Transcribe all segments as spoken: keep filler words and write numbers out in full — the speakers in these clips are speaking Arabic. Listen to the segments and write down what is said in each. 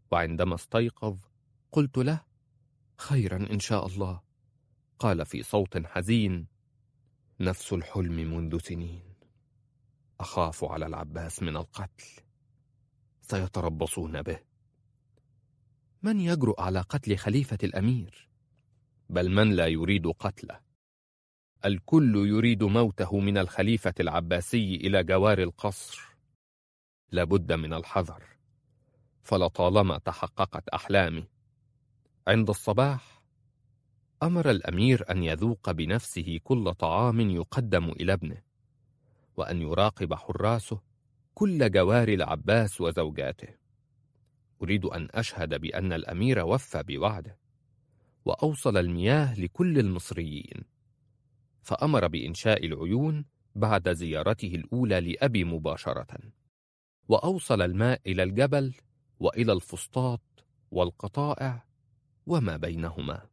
وعندما استيقظ قلت له: خيرا إن شاء الله. قال في صوت حزين: نفس الحلم منذ سنين، أخاف على العباس من القتل، سيتربصون به. من يجرؤ على قتل خليفة الأمير؟ بل من لا يريد قتله؟ الكل يريد موته من الخليفة العباسي إلى جوار القصر. لابد من الحذر، فلطالما تحققت أحلامي. عند الصباح أمر الأمير أن يذوق بنفسه كل طعام يقدم إلى ابنه، وأن يراقب حراسه كل جوار العباس وزوجاته. أريد أن أشهد بأن الأمير وفى بوعده، وأوصل المياه لكل المصريين، فأمر بإنشاء العيون بعد زيارته الأولى لأبي مباشرة، وأوصل الماء إلى الجبل وإلى الفسطاط والقطائع وما بينهما.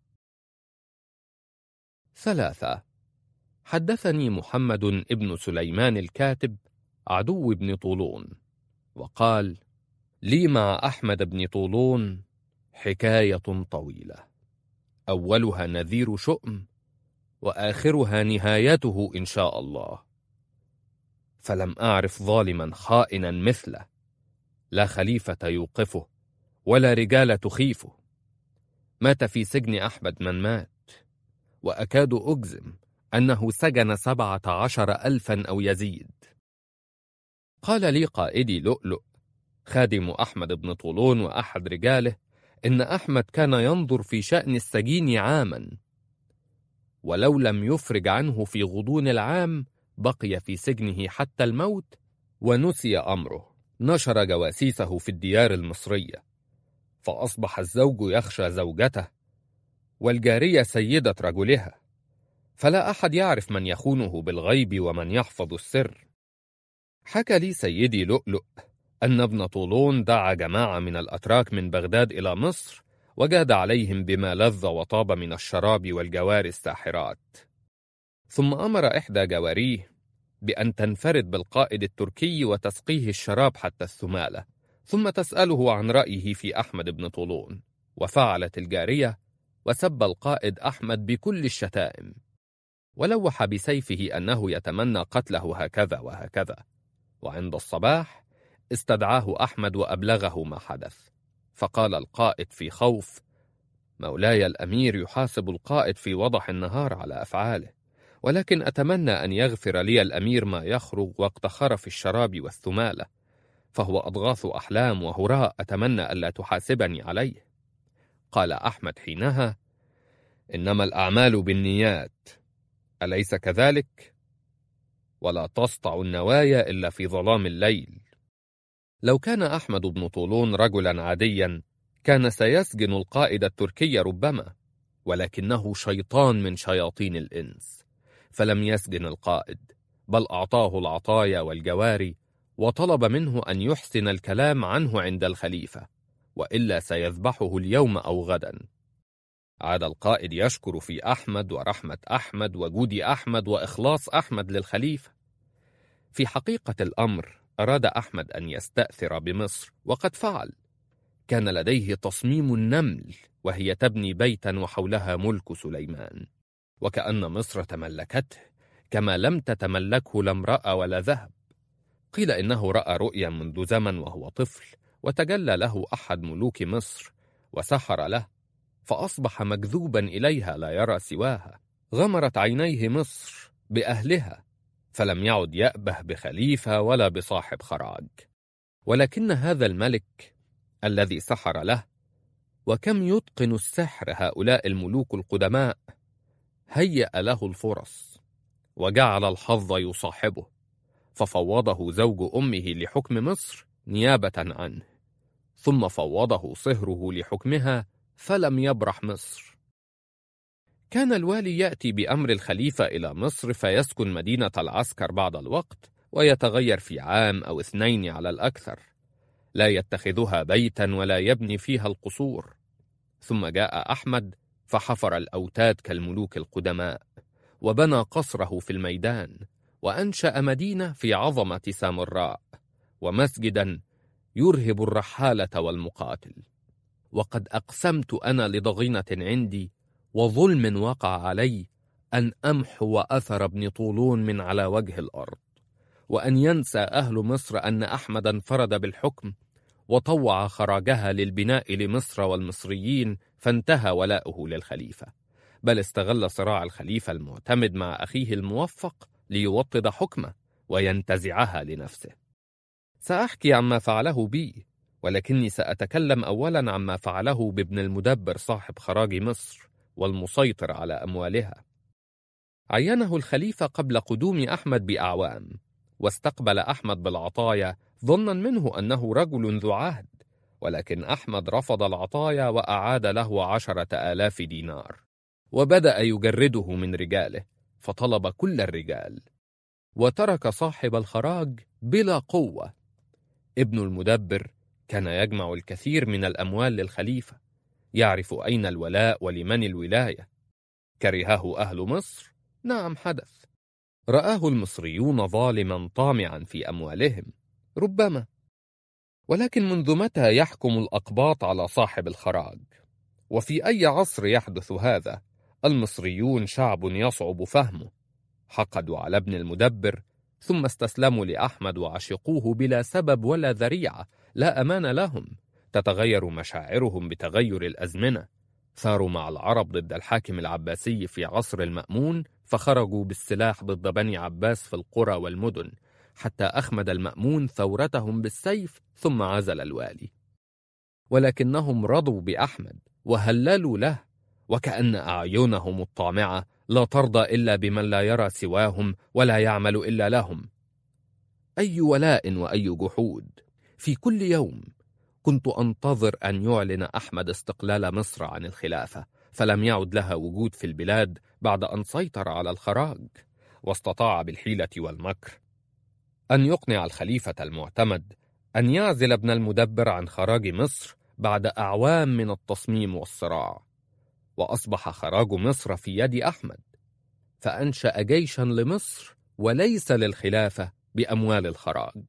ثلاثة. حدثني محمد ابن سليمان الكاتب عدو ابن طولون، وقال: لي مع أحمد بن طولون حكاية طويلة، أولها نذير شؤم، وآخرها نهايته إن شاء الله. فلم أعرف ظالما خائنا مثله، لا خليفة يوقفه ولا رجال تخيفه. مات في سجن أحمد من مات، وأكاد أجزم أنه سجن سبعة عشر ألفا أو يزيد. قال لي قائدي لؤلؤ خادم أحمد بن طولون وأحد رجاله إن أحمد كان ينظر في شأن السجين عاما، ولو لم يفرج عنه في غضون العام بقي في سجنه حتى الموت، ونسي أمره. نشر جواسيسه في الديار المصرية، فأصبح الزوج يخشى زوجته، والجارية سيدة رجلها، فلا أحد يعرف من يخونه بالغيب ومن يحفظ السر. حكى لي سيدي لؤلؤ أن ابن طولون دعا جماعة من الأتراك من بغداد إلى مصر، وجاد عليهم بما لذ وطاب من الشراب والجواري الساحرات، ثم أمر إحدى جواريه بأن تنفرد بالقائد التركي وتسقيه الشراب حتى الثمالة، ثم تسأله عن رأيه في أحمد بن طولون. وفعلت الجارية، وسب القائد أحمد بكل الشتائم، ولوح بسيفه أنه يتمنى قتله هكذا وهكذا. وعند الصباح استدعاه أحمد وأبلغه ما حدث، فقال القائد في خوف: مولاي الأمير يحاسب القائد في وضح النهار على أفعاله، ولكن أتمنى أن يغفر لي الأمير ما يخرج وقت خرف الشراب والثمالة، فهو أضغاث أحلام وهراء أتمنى ألا تحاسبني عليه. قال أحمد حينها: إنما الأعمال بالنيات، أليس كذلك؟ ولا تسطع النوايا إلا في ظلام الليل. لو كان أحمد بن طولون رجلا عاديا كان سيسجن القائد التركي ربما، ولكنه شيطان من شياطين الإنس، فلم يسجن القائد، بل أعطاه العطايا والجواري، وطلب منه أن يحسن الكلام عنه عند الخليفة، وإلا سيذبحه اليوم أو غدا. عاد القائد يشكر في أحمد ورحمة أحمد وجود أحمد وإخلاص أحمد للخليفة. في حقيقة الأمر أراد أحمد أن يستأثر بمصر، وقد فعل. كان لديه تصميم النمل وهي تبني بيتا وحولها ملك سليمان، وكأن مصر تملكته كما لم تتملكه لا امرأة ولا ذهب. قيل إنه رأى رؤيا منذ زمن وهو طفل، وتجلى له أحد ملوك مصر وسحر له، فأصبح مجذوبا إليها لا يرى سواها. غمرت عينيه مصر بأهلها، فلم يعد يأبه بخليفة ولا بصاحب خراج. ولكن هذا الملك الذي سحر له، وكم يتقن السحر هؤلاء الملوك القدماء، هيأ له الفرص وجعل الحظ يصاحبه، ففوضه زوج أمه لحكم مصر نيابة عنه، ثم فوضه صهره لحكمها، فلم يبرح مصر. كان الوالي يأتي بأمر الخليفة إلى مصر فيسكن مدينة العسكر بعض الوقت، ويتغير في عام أو اثنين على الأكثر، لا يتخذها بيتا ولا يبني فيها القصور. ثم جاء أحمد فحفر الأوتاد كالملوك القدماء، وبنى قصره في الميدان، وأنشأ مدينة في عظمة سامراء، ومسجدا يرهب الرحالة والمقاتل. وقد أقسمت أنا لضغينة عندي وظلم وقع علي أن أمحو أثر ابن طولون من على وجه الأرض، وأن ينسى أهل مصر أن أحمد انفرد بالحكم وطوع خراجها للبناء لمصر والمصريين، فانتهى ولاؤه للخليفة، بل استغل صراع الخليفة المعتمد مع أخيه الموفق ليوطد حكمه وينتزعها لنفسه. سأحكي عما فعله بي، ولكني سأتكلم أولا عما فعله بابن المدبر صاحب خراج مصر والمسيطر على أموالها. عينه الخليفة قبل قدوم أحمد بأعوام، واستقبل أحمد بالعطايا ظنا منه أنه رجل ذو عهد، ولكن أحمد رفض العطايا وأعاد له عشرة آلاف دينار، وبدأ يجرده من رجاله، فطلب كل الرجال وترك صاحب الخراج بلا قوة. ابن المدبر كان يجمع الكثير من الأموال للخليفة، يعرف أين الولاء ولمن الولاية. كرهه أهل مصر؟ نعم حدث. رآه المصريون ظالما طامعا في أموالهم؟ ربما. ولكن منذ متى يحكم الأقباط على صاحب الخراج؟ وفي أي عصر يحدث هذا؟ المصريون شعب يصعب فهمه. حقدوا على ابن المدبر، ثم استسلموا لأحمد وعشقوه بلا سبب ولا ذريعة، لا أمان لهم، تتغير مشاعرهم بتغير الأزمنة. ثاروا مع العرب ضد الحاكم العباسي في عصر المأمون، فخرجوا بالسلاح ضد بني عباس في القرى والمدن، حتى أخمد المأمون ثورتهم بالسيف ثم عزل الوالي. ولكنهم رضوا بأحمد وهللوا له، وكأن أعينهم الطامعة لا ترضى إلا بمن لا يرى سواهم ولا يعمل إلا لهم. أي ولاء وأي جحود! في كل يوم كنت أنتظر أن يعلن أحمد استقلال مصر عن الخلافة، فلم يعد لها وجود في البلاد بعد أن سيطر على الخراج، واستطاع بالحيلة والمكر أن يقنع الخليفة المعتمد أن يعزل ابن المدبر عن خراج مصر بعد أعوام من التصميم والصراع، وأصبح خراج مصر في يد أحمد، فأنشأ جيشا لمصر وليس للخلافة بأموال الخراج.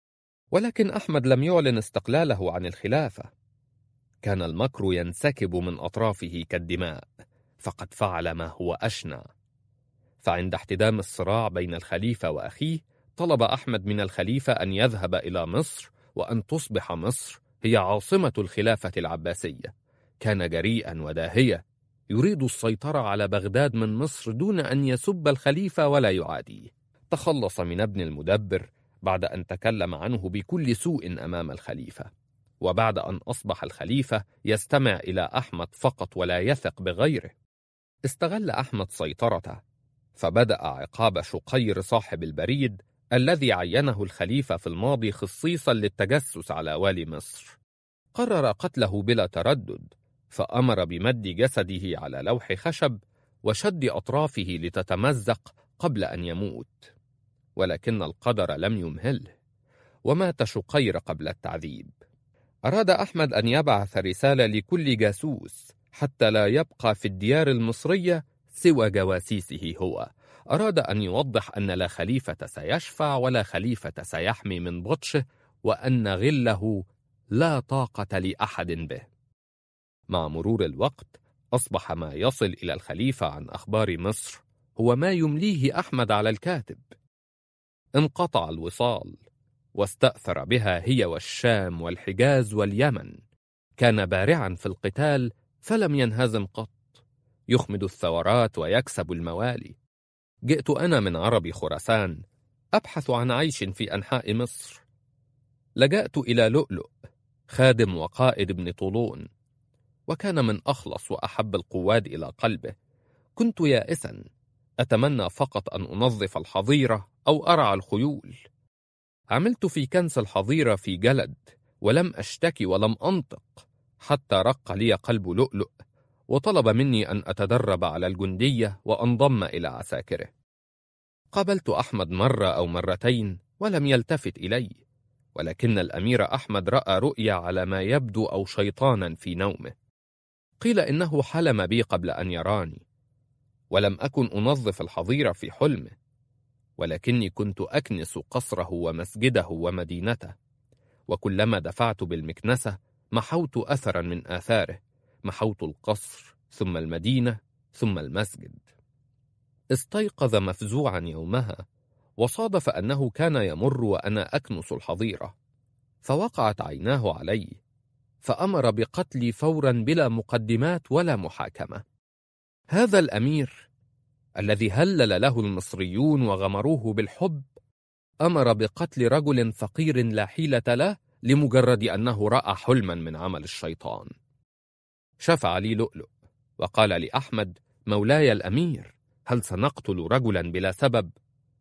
ولكن أحمد لم يعلن استقلاله عن الخلافة. كان المكر ينسكب من أطرافه كالدماء، فقد فعل ما هو أشنع. فعند احتدام الصراع بين الخليفة وأخيه، طلب أحمد من الخليفة أن يذهب إلى مصر وأن تصبح مصر هي عاصمة الخلافة العباسية. كان جريئا وداهية، يريد السيطرة على بغداد من مصر دون أن يسب الخليفة ولا يعاديه. تخلص من ابن المدبر بعد أن تكلم عنه بكل سوء أمام الخليفة، وبعد أن أصبح الخليفة يستمع إلى أحمد فقط ولا يثق بغيره. استغل أحمد سيطرته، فبدأ عقاب شقير صاحب البريد الذي عينه الخليفة في الماضي خصيصا للتجسس على والي مصر. قرر قتله بلا تردد، فأمر بمد جسده على لوح خشب وشد أطرافه لتتمزق قبل أن يموت. ولكن القدر لم يمهله، ومات شقير قبل التعذيب. أراد أحمد أن يبعث رسالة لكل جاسوس حتى لا يبقى في الديار المصرية سوى جواسيسه هو. أراد أن يوضح أن لا خليفة سيشفع ولا خليفة سيحمي من بطشه، وأن غله لا طاقة لأحد به. مع مرور الوقت أصبح ما يصل إلى الخليفة عن أخبار مصر هو ما يمليه أحمد على الكاتب. انقطع الوصال، واستأثر بها هي والشام والحجاز واليمن. كان بارعا في القتال فلم ينهزم قط، يخمد الثورات ويكسب الموالي. جئت أنا من عرب خراسان أبحث عن عيش في أنحاء مصر. لجأت إلى لؤلؤ خادم وقائد ابن طولون، وكان من أخلص وأحب القواد إلى قلبه. كنت يائسا، أتمنى فقط أن أنظف الحظيرة أو أرعى الخيول. عملت في كنس الحظيرة في جلد، ولم أشتكي ولم أنطق، حتى رق لي قلب لؤلؤ وطلب مني أن أتدرب على الجندية وأنضم إلى عساكره. قابلت أحمد مرة أو مرتين ولم يلتفت إلي، ولكن الأمير أحمد رأى رؤيا على ما يبدو أو شيطانا في نومه. قيل إنه حلم بي قبل أن يراني، ولم أكن أنظف الحظيرة في حلمه، ولكني كنت أكنس قصره ومسجده ومدينته. وكلما دفعت بالمكنسة محوت أثرا من آثاره، محوت القصر ثم المدينة ثم المسجد. استيقظ مفزوعا يومها، وصادف أنه كان يمر وأنا أكنس الحظيرة، فوقعت عيناه علي، فأمر بقتلي فورا بلا مقدمات ولا محاكمة. هذا الأمير الذي هلل له المصريون وغمروه بالحب أمر بقتل رجل فقير لا حيلة له لمجرد أنه رأى حلما من عمل الشيطان. شفع لي لؤلؤ وقال لأحمد: مولاي الأمير، هل سنقتل رجلا بلا سبب؟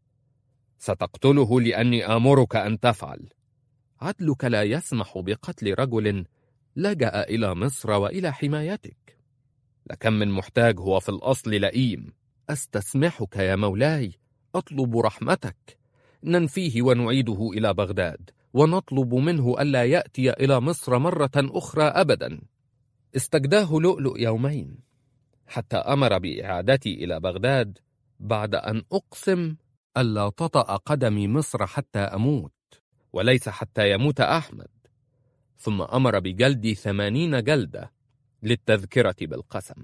ستقتله لأني آمرك أن تفعل. عدلك لا يسمح بقتل رجل لجأ إلى مصر وإلى حمايتك. لكم من محتاج هو في الأصل لئيم. أستسمحك يا مولاي، أطلب رحمتك، ننفيه ونعيده إلى بغداد، ونطلب منه ألا يأتي إلى مصر مرة أخرى أبدا. استجداه لؤلؤ يومين حتى أمر بإعادتي إلى بغداد بعد أن أقسم ألا تطأ قدمي مصر حتى أموت، وليس حتى يموت أحمد. ثم أمر بجلدي ثمانين جلدة للتذكرة بالقسم.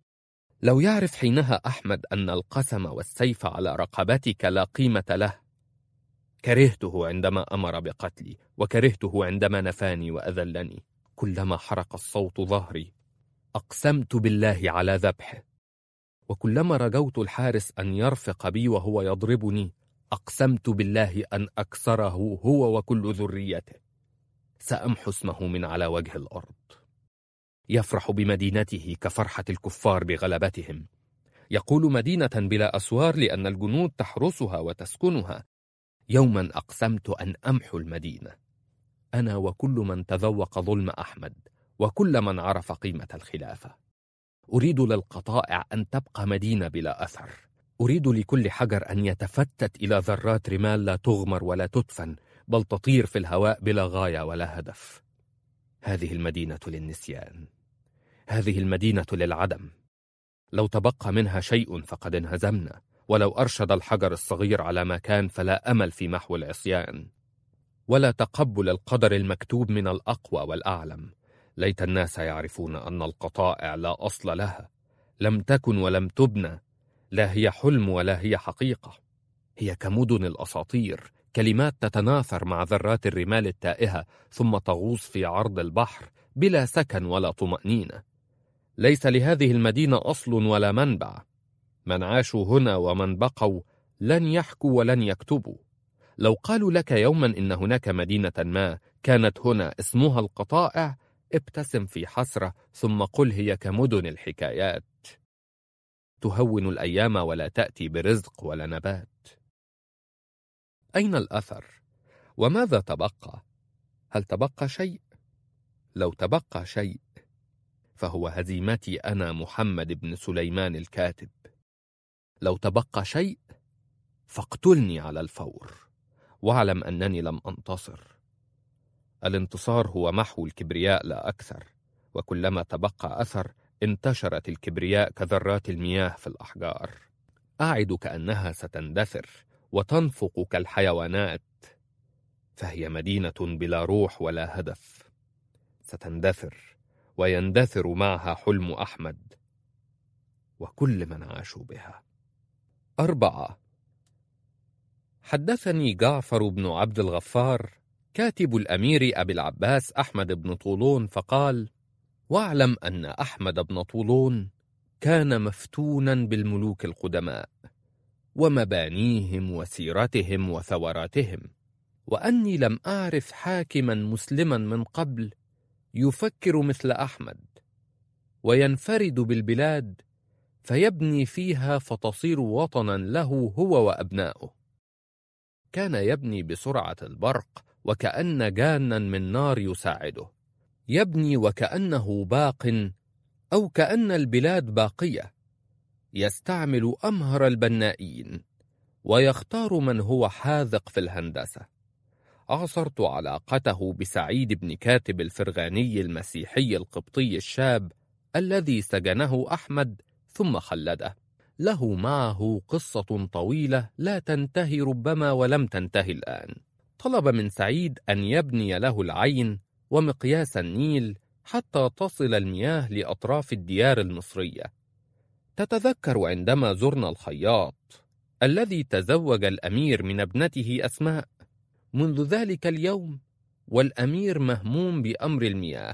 لو يعرف حينها أحمد أن القسم والسيف على رقبتك لا قيمة له. كرهته عندما أمر بقتلي، وكرهته عندما نفاني وأذلني. كلما حرق الصوت ظهري أقسمت بالله على ذبحه، وكلما رجوت الحارس أن يرفق بي وهو يضربني أقسمت بالله أن أكسره هو وكل ذريته. سأمحو اسمه من على وجه الأرض. يفرح بمدينته كفرحة الكفار بغلبتهم. يقول مدينة بلا أسوار لأن الجنود تحرسها وتسكنها. يوما أقسمت أن أمحو المدينة، أنا وكل من تذوق ظلم أحمد، وكل من عرف قيمة الخلافة. أريد للقطائع أن تبقى مدينة بلا أثر. أريد لكل حجر أن يتفتت إلى ذرات رمال لا تغمر ولا تدفن، بل تطير في الهواء بلا غاية ولا هدف. هذه المدينة للنسيان، هذه المدينة للعدم. لو تبقى منها شيء فقد انهزمنا، ولو أرشد الحجر الصغير على ما كان فلا أمل في محو العصيان، ولا تقبل القدر المكتوب من الأقوى والأعلم. ليت الناس يعرفون أن القطائع لا أصل لها، لم تكن ولم تبنى، لا هي حلم ولا هي حقيقة. هي كمدن الأساطير، كلمات تتناثر مع ذرات الرمال التائهة ثم تغوص في عرض البحر بلا سكن ولا طمأنينة. ليس لهذه المدينة أصل ولا منبع. من عاشوا هنا ومن بقوا لن يحكوا ولن يكتبوا. لو قالوا لك يوما إن هناك مدينة ما كانت هنا اسمها القطائع، ابتسم في حسرة ثم قل هي كمدن الحكايات، تهون الأيام ولا تأتي برزق ولا نبات. أين الأثر؟ وماذا تبقى؟ هل تبقى شيء؟ لو تبقى شيء فهو هزيمتي أنا محمد بن سليمان الكاتب. لو تبقى شيء فاقتلني على الفور، واعلم أنني لم أنتصر. الانتصار هو محو الكبرياء لا أكثر، وكلما تبقى أثر انتشرت الكبرياء كذرات المياه في الأحجار. أعد كأنها ستندثر وتنفق كالحيوانات، فهي مدينة بلا روح ولا هدف، ستندثر ويندثر معها حلم أحمد وكل من عاشوا بها. أربعة. حدثني جعفر بن عبد الغفار كاتب الأمير أبي العباس أحمد بن طولون فقال: واعلم أن أحمد بن طولون كان مفتونا بالملوك القدماء ومبانيهم وسيرتهم وثوراتهم، وأني لم أعرف حاكما مسلما من قبل يفكر مثل أحمد وينفرد بالبلاد فيبني فيها فتصير وطنا له هو وأبناؤه. كان يبني بسرعة البرق وكأن جانا من نار يساعده، يبني وكأنه باق أو كأن البلاد باقية، يستعمل أمهر البنائين ويختار من هو حاذق في الهندسة. عاصرت علاقته بسعيد بن كاتب الفرغاني المسيحي القبطي الشاب الذي سجنه أحمد ثم خلده. له معه قصة طويلة لا تنتهي ربما ولم تنتهي الآن. طلب من سعيد أن يبني له العين ومقياس النيل حتى تصل المياه لأطراف الديار المصرية. تتذكر عندما زرنا الخياط الذي تزوج الأمير من ابنته أسماء. منذ ذلك اليوم والأمير مهموم بأمر المياه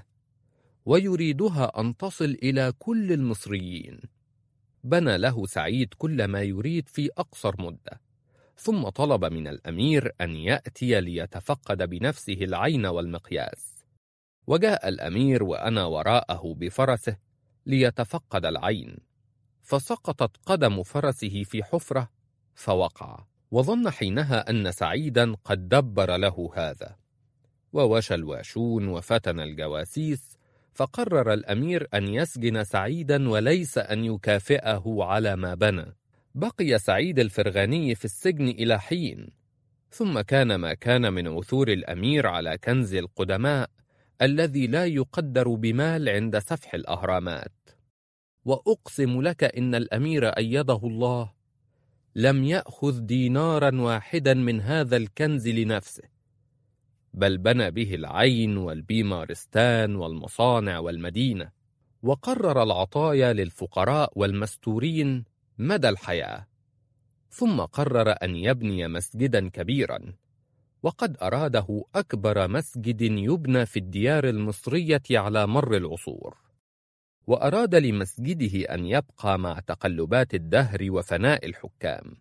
ويريدها أن تصل إلى كل المصريين. بنى له سعيد كل ما يريد في أقصر مدة، ثم طلب من الأمير أن يأتي ليتفقد بنفسه العين والمقياس. وجاء الأمير وأنا وراءه بفرسه ليتفقد العين، فسقطت قدم فرسه في حفرة فوقع، وظن حينها أن سعيدا قد دبر له هذا. ووشى الواشون وفتن الجواسيس، فقرر الأمير أن يسجن سعيدا وليس أن يكافئه على ما بنى. بقي سعيد الفرغاني في السجن إلى حين، ثم كان ما كان من عثور الأمير على كنز القدماء الذي لا يقدر بمال عند سفح الأهرامات. وأقسم لك إن الأمير أيده الله لم يأخذ دينارا واحدا من هذا الكنز لنفسه، بل بنى به العين والبيمارستان والمصانع والمدينة، وقرر العطايا للفقراء والمستورين مدى الحياة. ثم قرر أن يبني مسجدا كبيرا، وقد أراده أكبر مسجد يبنى في الديار المصرية على مر العصور. وأراد لمسجده أن يبقى مع تقلبات الدهر وفناء الحكام.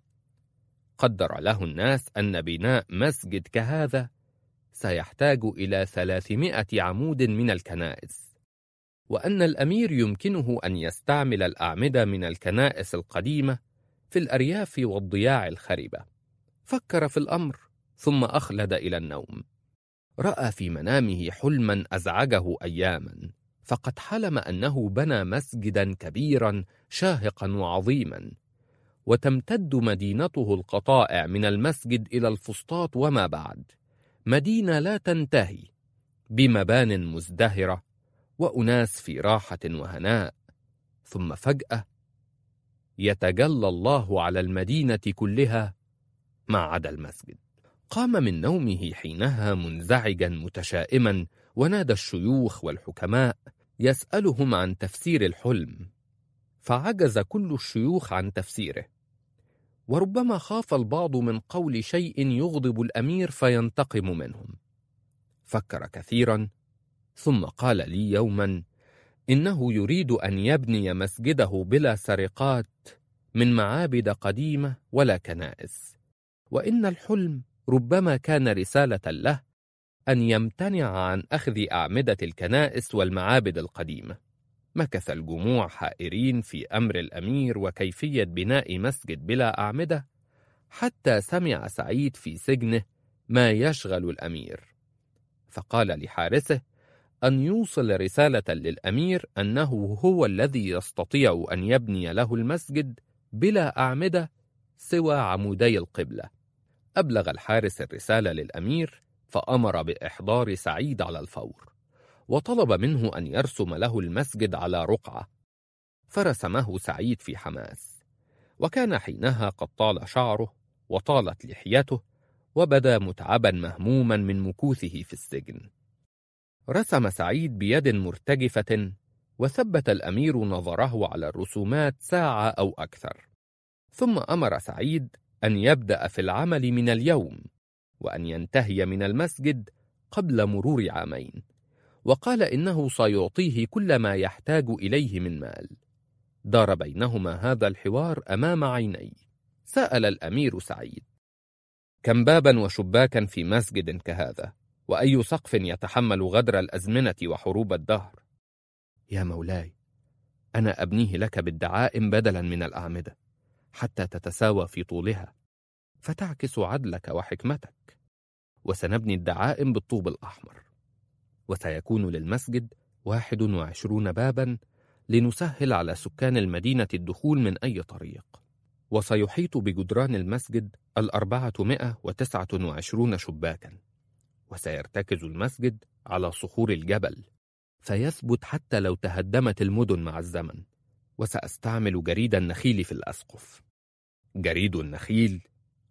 قدر له الناس أن بناء مسجد كهذا سيحتاج إلى ثلاثمائة عمود من الكنائس، وأن الأمير يمكنه أن يستعمل الأعمدة من الكنائس القديمة في الأرياف والضياع الخربة. فكر في الأمر ثم أخلد إلى النوم. رأى في منامه حلما أزعجه أياما، فقد حلم أنه بنى مسجدا كبيرا شاهقا وعظيما، وتمتد مدينته القطائع من المسجد إلى الفسطاط وما بعد، مدينة لا تنتهي بمبان مزدهرة وأناس في راحة وهناء. ثم فجأة يتجلى الله على المدينة كلها ما عدا المسجد. قام من نومه حينها منزعجا متشائما، ونادى الشيوخ والحكماء يسألهم عن تفسير الحلم، فعجز كل الشيوخ عن تفسيره. وربما خاف البعض من قول شيء يغضب الأمير فينتقم منهم. فكر كثيرا ثم قال لي يوما إنه يريد أن يبني مسجده بلا سرقات من معابد قديمة ولا كنائس، وإن الحلم ربما كان رسالة له أن يمتنع عن أخذ أعمدة الكنائس والمعابد القديمة. مكث الجموع حائرين في أمر الأمير وكيفية بناء مسجد بلا أعمدة، حتى سمع سعيد في سجنه ما يشغل الأمير، فقال لحارسه أن يوصل رسالة للأمير أنه هو الذي يستطيع أن يبني له المسجد بلا أعمدة سوى عمودي القبلة. أبلغ الحارس الرسالة للأمير، فأمر بإحضار سعيد على الفور، وطلب منه أن يرسم له المسجد على رقعة، فرسمه سعيد في حماس. وكان حينها قد طال شعره وطالت لحيته، وبدا متعبا مهموما من مكوثه في السجن. رسم سعيد بيد مرتجفة، وثبت الأمير نظره على الرسومات ساعة أو أكثر، ثم أمر سعيد أن يبدأ في العمل من اليوم، وأن ينتهي من المسجد قبل مرور عامين، وقال إنه سيعطيه كل ما يحتاج إليه من مال. دار بينهما هذا الحوار أمام عيني. سأل الأمير سعيد: كم بابا وشباكا في مسجد كهذا؟ وأي سقف يتحمل غدر الأزمنة وحروب الدهر؟ يا مولاي، أنا أبنيه لك بالدعائم بدلا من الأعمدة، حتى تتساوى في طولها، فتعكس عدلك وحكمتك. وسنبني الدعائم بالطوب الأحمر، وسيكون للمسجد واحد وعشرون بابا لنسهل على سكان المدينة الدخول من أي طريق. وسيحيط بجدران المسجد الأربعة مئة وتسعة وعشرون شباكا، وسيرتكز المسجد على صخور الجبل فيثبت حتى لو تهدمت المدن مع الزمن. وسأستعمل جريد النخيل في الأسقف. جريد النخيل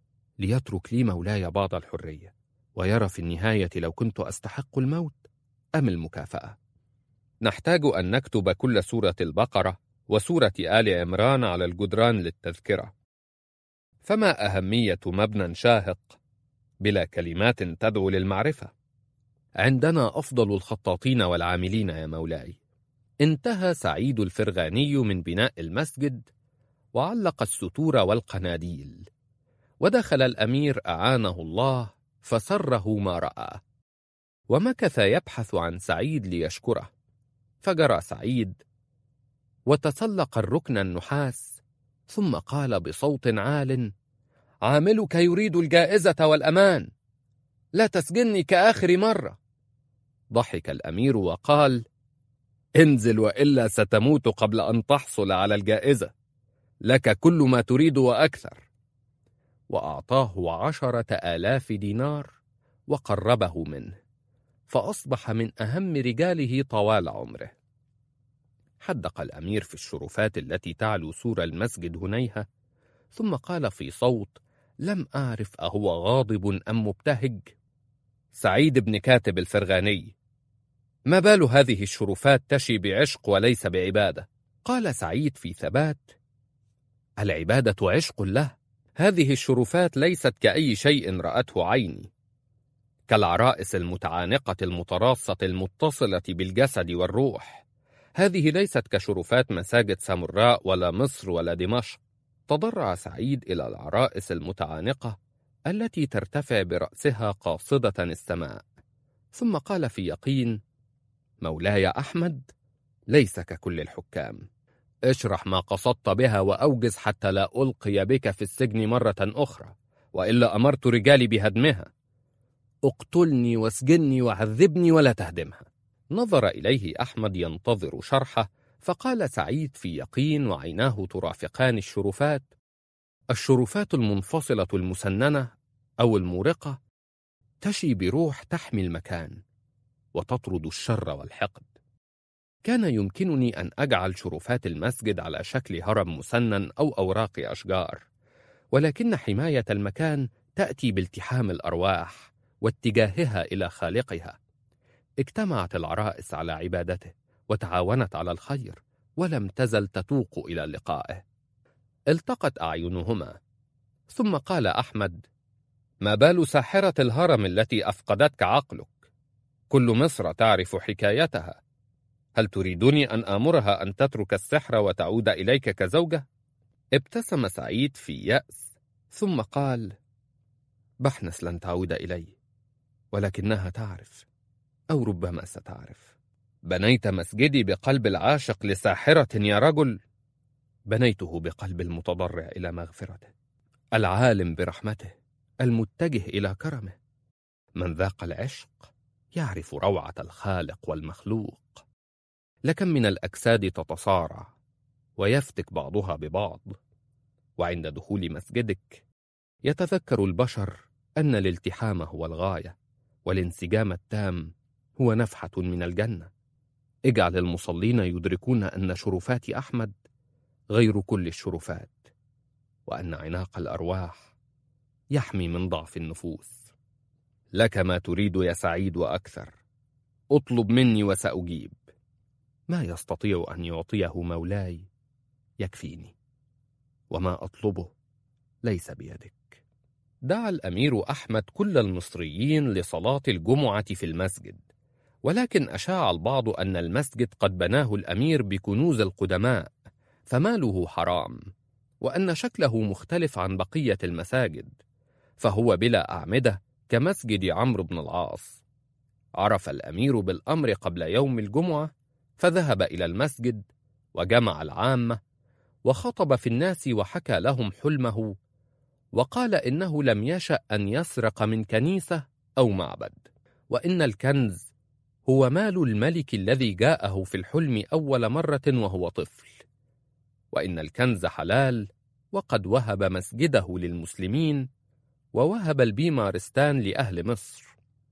ليترك لي مولاي بعض الحرية، ويرى في النهاية لو كنت أستحق الموت أم المكافأة؟ نحتاج أن نكتب كل سورة البقرة وسورة آل عمران على الجدران للتذكرة. فما أهمية مبنى شاهق بلا كلمات تدعو للمعرفة؟ عندنا أفضل الخطاطين والعاملين يا مولاي. انتهى سعيد الفرغاني من بناء المسجد وعلق الستور والقناديل، ودخل الأمير أعانه الله فسره ما رأى، ومكث يبحث عن سعيد ليشكره، فجرى سعيد وتسلق الركن النحاس، ثم قال بصوت عال: عاملك يريد الجائزة والأمان، لا تسجني كآخر مرة. ضحك الأمير وقال: انزل وإلا ستموت قبل أن تحصل على الجائزة، لك كل ما تريد وأكثر. وأعطاه عشرة آلاف دينار وقربه منه، فأصبح من أهم رجاله طوال عمره. حدق الأمير في الشرفات التي تعلو سور المسجد هنيهة، ثم قال في صوت لم أعرف أهو غاضب أم مبتهج: سعيد بن كاتب الفرغاني، ما بال هذه الشرفات تشي بعشق وليس بعبادة؟ قال سعيد في ثبات: العبادة عشق له، هذه الشرفات ليست كأي شيء رأته عيني، كالعرائس المتعانقة المتراصة المتصلة بالجسد والروح. هذه ليست كشرفات مساجد سامراء ولا مصر ولا دمشق. تضرع سعيد إلى العرائس المتعانقة التي ترتفع برأسها قاصدة السماء، ثم قال في يقين: مولاي أحمد ليس ككل الحكام، اشرح ما قصدت بها وأوجز حتى لا ألقي بك في السجن مرة أخرى، وإلا أمرت رجالي بهدمها. اقتلني واسجني وعذبني ولا تهدمها. نظر إليه أحمد ينتظر شرحه، فقال سعيد في يقين وعيناه ترافقان الشرفات: الشرفات المنفصلة المسننة أو المورقة تشي بروح تحمي المكان وتطرد الشر والحقد. كان يمكنني أن أجعل شرفات المسجد على شكل هرم مسنن أو أوراق أشجار، ولكن حماية المكان تأتي بالتحام الأرواح واتجاهها إلى خالقها. اجتمعت العرائس على عبادته وتعاونت على الخير، ولم تزل تتوق إلى لقائه. التقت أعينهما، ثم قال أحمد: ما بال ساحرة الهرم التي أفقدتك عقلك؟ كل مصر تعرف حكايتها، هل تريدني أن آمرها أن تترك السحر وتعود إليك كزوجة؟ ابتسم سعيد في يأس، ثم قال: بحنس لن تعود إلي، ولكنها تعرف، أو ربما ستعرف. بنيت مسجدي بقلب العاشق لساحرة يا رجل؟ بنيته بقلب المتضرع إلى مغفرته، العالم برحمته، المتجه إلى كرمه. من ذاق العشق يعرف روعة الخالق والمخلوق. لكم من الأجساد تتصارع ويفتك بعضها ببعض، وعند دخول مسجدك يتذكر البشر أن الالتحام هو الغاية، والانسجام التام هو نفحة من الجنة. اجعل المصلين يدركون أن شرفات أحمد غير كل الشرفات، وأن عناق الأرواح يحمي من ضعف النفوس. لك ما تريد يا سعيد وأكثر، اطلب مني وسأجيب. ما يستطيع أن يعطيه مولاي يكفيني، وما أطلبه ليس بيدك. دعا الأمير أحمد كل المصريين لصلاة الجمعة في المسجد، ولكن أشاع البعض أن المسجد قد بناه الأمير بكنوز القدماء، فماله حرام، وأن شكله مختلف عن بقية المساجد، فهو بلا أعمدة كمسجد عمرو بن العاص. عرف الأمير بالأمر قبل يوم الجمعة، فذهب إلى المسجد وجمع العامة وخطب في الناس وحكى لهم حلمه، وقال إنه لم يشأ أن يسرق من كنيسة أو معبد، وإن الكنز هو مال الملك الذي جاءه في الحلم أول مرة وهو طفل، وإن الكنز حلال، وقد وهب مسجده للمسلمين ووهب البيمارستان لأهل مصر.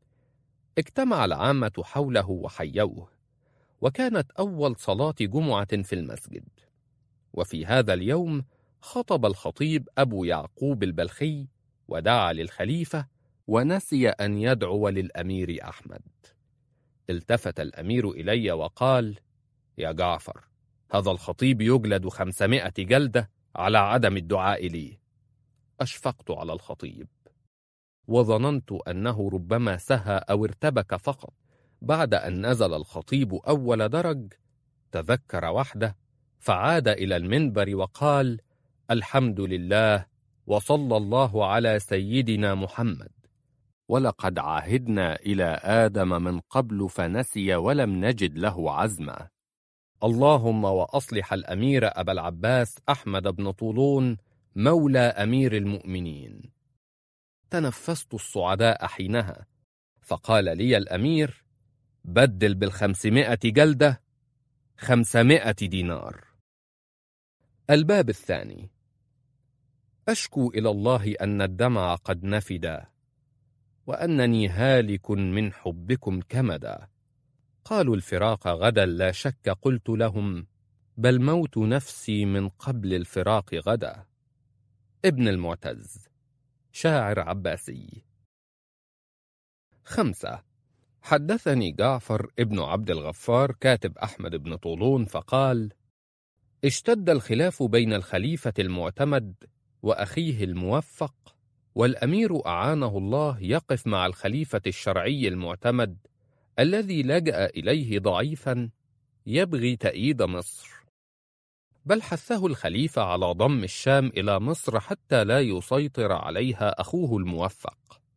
اجتمع العامة حوله وحيوه، وكانت أول صلاة جمعة في المسجد. وفي هذا اليوم خطب الخطيب أبو يعقوب البلخي ودعا للخليفة، ونسي أن يدعو للأمير أحمد. التفت الأمير إلي وقال: يا جعفر، هذا الخطيب يجلد خمسمائة جلدة على عدم الدعاء لي. أشفقت على الخطيب، وظننت أنه ربما سهى أو ارتبك فقط. بعد أن نزل الخطيب أول درج تذكر وحده، فعاد إلى المنبر وقال: الحمد لله، وصلى الله على سيدنا محمد، ولقد عهدنا إلى آدم من قبل فنسي ولم نجد له عزما. اللهم وأصلح الأمير أبا العباس أحمد بن طولون مولى أمير المؤمنين. تنفست الصعداء حينها، فقال لي الأمير: بدل بالخمسمائة جلدة خمسمائة دينار. الباب الثاني. أشكو إلى الله أن الدمع قد نفدا، وأنني هالك من حبكم كمدا. قالوا الفراق غدا لا شك، قلت لهم: بل موت نفسي من قبل الفراق غدا. ابن المعتز، شاعر عباسي. خمسة. حدثني جعفر ابن عبد الغفار كاتب أحمد بن طولون فقال: اشتد الخلاف بين الخليفة المعتمد وأخيه الموفق، والأمير أعانه الله يقف مع الخليفة الشرعي المعتمد الذي لجأ إليه ضعيفا يبغي تأييد مصر، بل حثه الخليفة على ضم الشام إلى مصر حتى لا يسيطر عليها أخوه الموفق.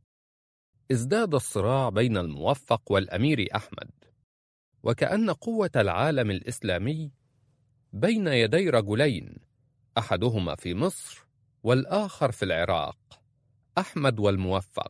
ازداد الصراع بين الموفق والأمير أحمد، وكأن قوة العالم الإسلامي بين يدي رجلين، أحدهما في مصر والآخر في العراق، أحمد والموفق.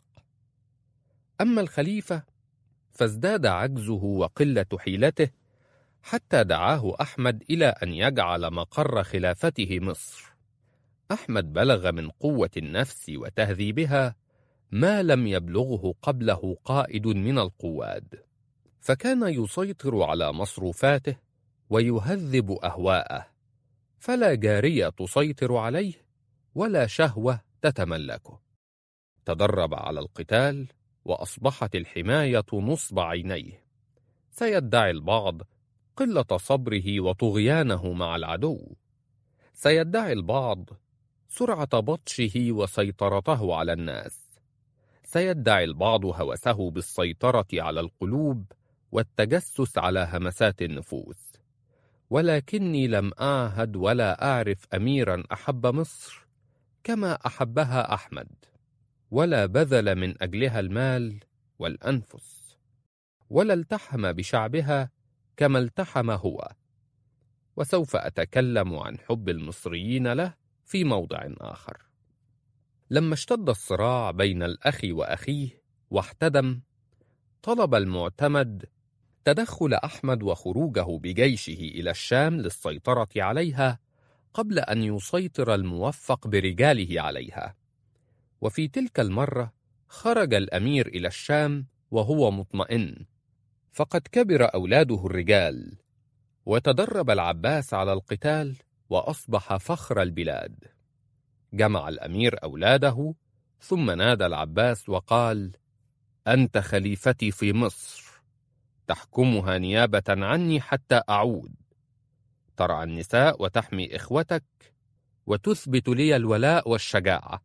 أما الخليفة فازداد عجزه وقلة حيلته، حتى دعاه أحمد إلى أن يجعل مقر خلافته مصر. أحمد بلغ من قوة النفس وتهذيبها ما لم يبلغه قبله قائد من القواد، فكان يسيطر على مصروفاته ويهذب أهواءه، فلا جارية تسيطر عليه ولا شهوة تتملكه. تدرب على القتال وأصبحت الحماية نصب عينيه. سيدعي البعض قلة صبره وطغيانه مع العدو، سيدعي البعض سرعة بطشه وسيطرته على الناس، سيدعي البعض هوسه بالسيطرة على القلوب والتجسس على همسات النفوس. ولكني لم أعهد ولا أعرف أميرا أحب مصر كما أحبها أحمد، ولا بذل من أجلها المال والأنفس، ولا التحم بشعبها كما التحم هو. وسوف أتكلم عن حب المصريين له في موضع آخر. لما اشتد الصراع بين الأخ وأخيه واحتدم، طلب المعتمد تدخل أحمد وخروجه بجيشه إلى الشام للسيطرة عليها قبل أن يسيطر الموفق برجاله عليها. وفي تلك المرة خرج الأمير إلى الشام وهو مطمئن، فقد كبر أولاده الرجال، وتدرب العباس على القتال وأصبح فخر البلاد. جمع الأمير أولاده ثم نادى العباس وقال: أنت خليفتي في مصر، تحكمها نيابة عني حتى أعود، ترعى النساء وتحمي إخوتك وتثبت لي الولاء والشجاعة.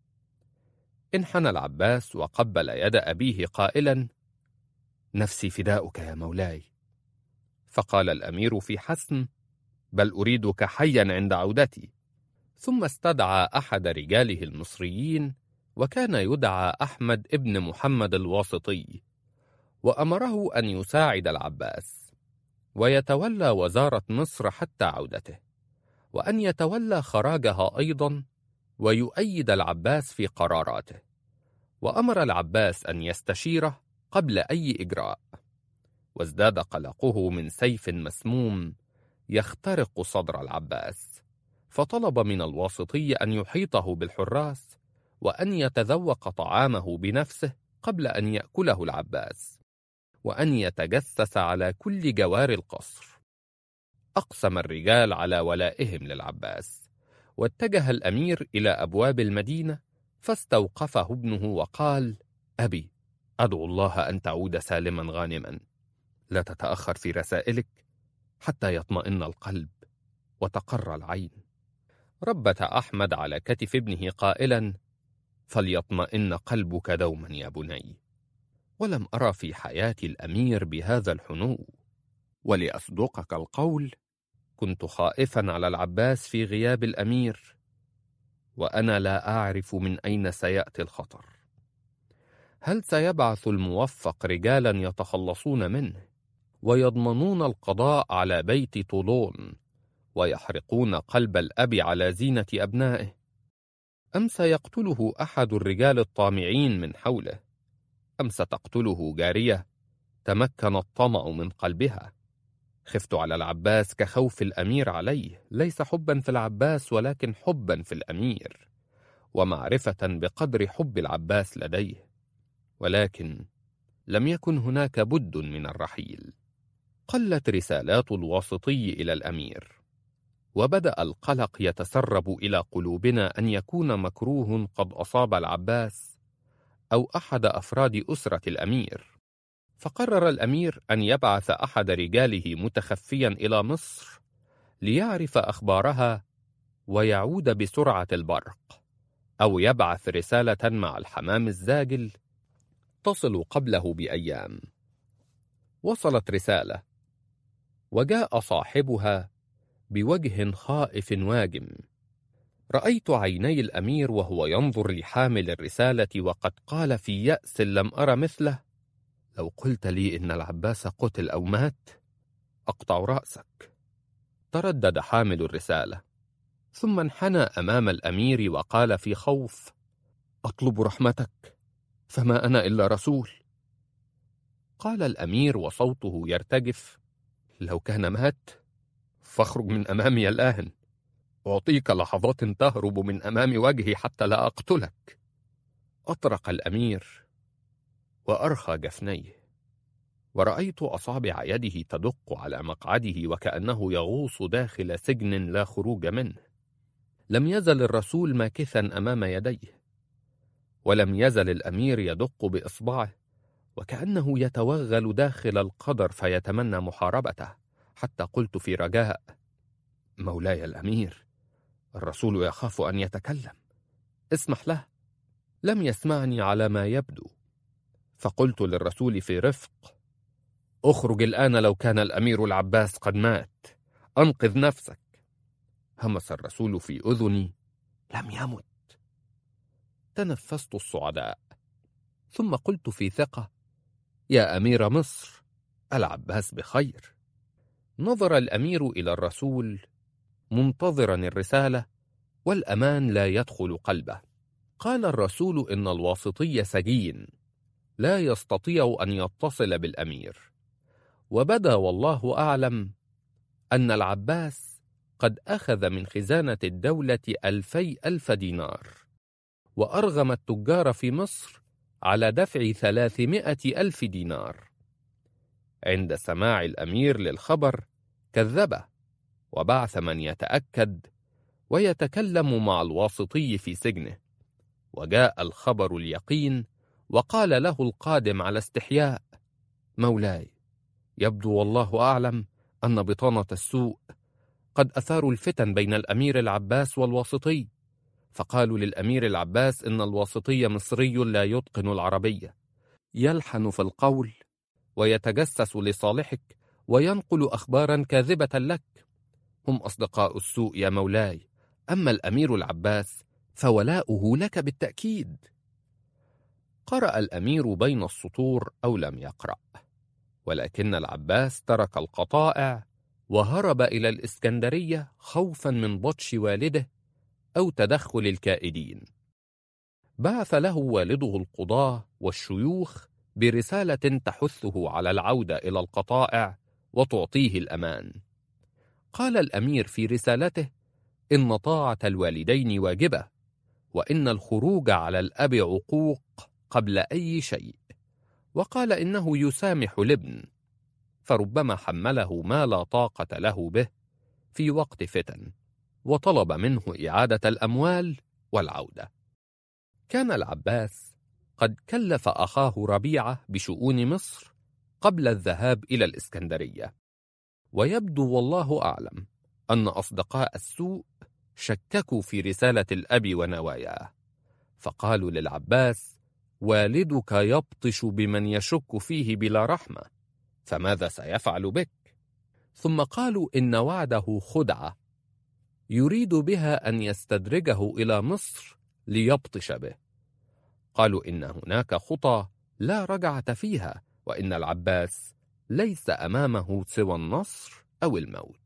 انحنى العباس وقبل يد أبيه قائلا: نفسي فداؤك يا مولاي. فقال الأمير في حسم: بل أريدك حيا عند عودتي. ثم استدعى أحد رجاله المصريين، وكان يدعى أحمد ابن محمد الواسطي، وأمره أن يساعد العباس ويتولى وزارة مصر حتى عودته، وأن يتولى خراجها أيضا ويؤيد العباس في قراراته. وأمر العباس أن يستشيره قبل أي إجراء، وازداد قلقه من سيف مسموم يخترق صدر العباس، فطلب من الواسطي أن يحيطه بالحراس وأن يتذوق طعامه بنفسه قبل أن يأكله العباس، وأن يتجسس على كل جوار القصر. أقسم الرجال على ولائهم للعباس، واتجه الأمير إلى أبواب المدينة، فاستوقفه ابنه وقال: أبي، أدعو الله أن تعود سالما غانما. لا تتأخر في رسائلك حتى يطمئن القلب وتقر العين. ربت أحمد على كتف ابنه قائلا: فليطمئن قلبك دوما يا بني. ولم أرى في حياتي الأمير بهذا الحنو، ولأصدقك القول كنت خائفا على العباس في غياب الأمير، وأنا لا أعرف من أين سيأتي الخطر. هل سيبعث الموفق رجالا يتخلصون منه ويضمنون القضاء على بيت طولون ويحرقون قلب الأب على زينة أبنائه، أم سيقتله أحد الرجال الطامعين من حوله، أم ستقتله جارية تمكن الطمع من قلبها؟ خفت على العباس كخوف الأمير عليه، ليس حبا في العباس ولكن حبا في الأمير، ومعرفة بقدر حب العباس لديه. ولكن لم يكن هناك بد من الرحيل. قلت رسالات الواسطي إلى الأمير، وبدأ القلق يتسرب إلى قلوبنا أن يكون مكروه قد أصاب العباس أو أحد أفراد أسرة الأمير. فقرر الأمير أن يبعث أحد رجاله متخفيا إلى مصر ليعرف أخبارها ويعود بسرعة البرق، أو يبعث رسالة مع الحمام الزاجل تصل قبله بأيام. وصلت رسالة، وجاء صاحبها بوجه خائف واجم. رأيت عيني الأمير وهو ينظر لحامل الرسالة وقد قال في يأس لم أرى مثله: لو قلت لي إن العباس قتل أو مات أقطع رأسك. تردد حامل الرسالة، ثم انحنى أمام الأمير وقال في خوف: أطلب رحمتك، فما أنا إلا رسول. قال الأمير وصوته يرتجف: لو كان مات فاخرج من أمامي الآن، أعطيك لحظات تهرب من أمام وجهي حتى لا أقتلك. أطرق الأمير وأرخى جفنيه، ورأيت أصابع يده تدق على مقعده وكأنه يغوص داخل سجن لا خروج منه. لم يزل الرسول ماكثا أمام يديه، ولم يزل الأمير يدق بإصبعه وكأنه يتوغل داخل القدر فيتمنى محاربته، حتى قلت في رجاء: مولاي الأمير، الرسول يخاف أن يتكلم، اسمح له. لم يسمعني على ما يبدو، فقلت للرسول في رفق: اخرج الآن لو كان الأمير العباس قد مات، أنقذ نفسك. همس الرسول في أذني: لم يمت. تنفست الصعداء، ثم قلت في ثقة: يا أمير مصر، العباس بخير. نظر الأمير إلى الرسول منتظرا الرسالة، والأمان لا يدخل قلبه. قال الرسول إن الواسطي سجين لا يستطيع أن يتصل بالأمير، وبدا والله أعلم أن العباس قد أخذ من خزانة الدولة ألفي ألف دينار، وأرغم التجار في مصر على دفع ثلاثمائة ألف دينار. عند سماع الأمير للخبر كذبه، وبعث من يتأكد ويتكلم مع الواسطي في سجنه. وجاء الخبر اليقين، وقال له القادم على استحياء: مولاي، يبدو والله أعلم أن بطانة السوء قد أثاروا الفتن بين الأمير العباس والواسطي، فقالوا للأمير العباس إن الواسطي مصري لا يتقن العربية، يلحن في القول ويتجسس لصالحك وينقل أخبارا كاذبة لك. هم أصدقاء السوء يا مولاي، أما الأمير العباس فولاؤه لك بالتأكيد. قرأ الأمير بين السطور أو لم يقرأ، ولكن العباس ترك القطائع وهرب إلى الإسكندرية خوفا من بطش والده أو تدخل الكائدين. بعث له والده القضاة والشيوخ برسالة تحثه على العودة إلى القطائع وتعطيه الأمان. قال الأمير في رسالته إن طاعة الوالدين واجبة، وإن الخروج على الأب عقوق قبل أي شيء، وقال إنه يسامح الابن، فربما حمله ما لا طاقة له به في وقت فتن، وطلب منه إعادة الأموال والعودة. كان العباس قد كلف أخاه ربيعة بشؤون مصر قبل الذهاب إلى الإسكندرية. ويبدو والله أعلم أن أصدقاء السوء شككوا في رسالة الأب ونواياه، فقالوا للعباس: والدك يبطش بمن يشك فيه بلا رحمة، فماذا سيفعل بك؟ ثم قالوا إن وعده خدعة يريد بها أن يستدرجه إلى مصر ليبطش به. قالوا إن هناك خطى لا رجعة فيها، وإن العباس ليس أمامه سوى النصر أو الموت.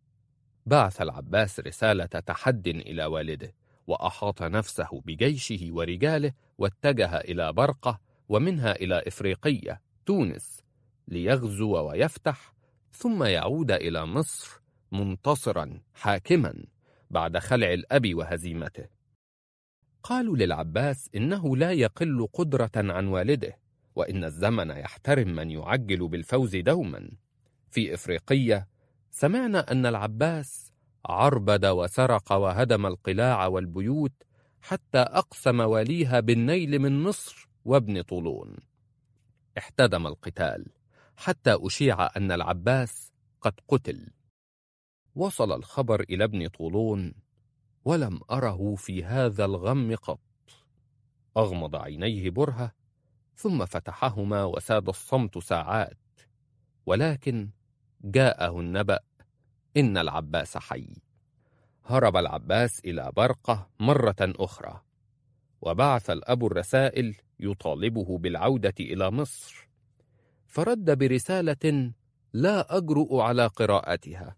بعث العباس رسالة تحد إلى والده، وأحاط نفسه بجيشه ورجاله، واتجه إلى برقة ومنها إلى إفريقية تونس ليغزو ويفتح، ثم يعود إلى مصر منتصرا حاكما بعد خلع الأب وهزيمته. قالوا للعباس إنه لا يقل قدرة عن والده، وإن الزمن يحترم من يعجل بالفوز دوما. في إفريقية سمعنا أن العباس عربد وسرق وهدم القلاع والبيوت، حتى أقسم واليها بالنيل من مصر وابن طولون. احتدم القتال حتى أشيع أن العباس قد قتل. وصل الخبر إلى ابن طولون ولم أره في هذا الغم قط. أغمض عينيه برهة ثم فتحهما وساد الصمت ساعات، ولكن جاءه النبأ إن العباس حي. هرب العباس إلى برقة مرة أخرى، وبعث الأب الرسائل يطالبه بالعودة إلى مصر، فرد برسالة لا أجرؤ على قراءتها،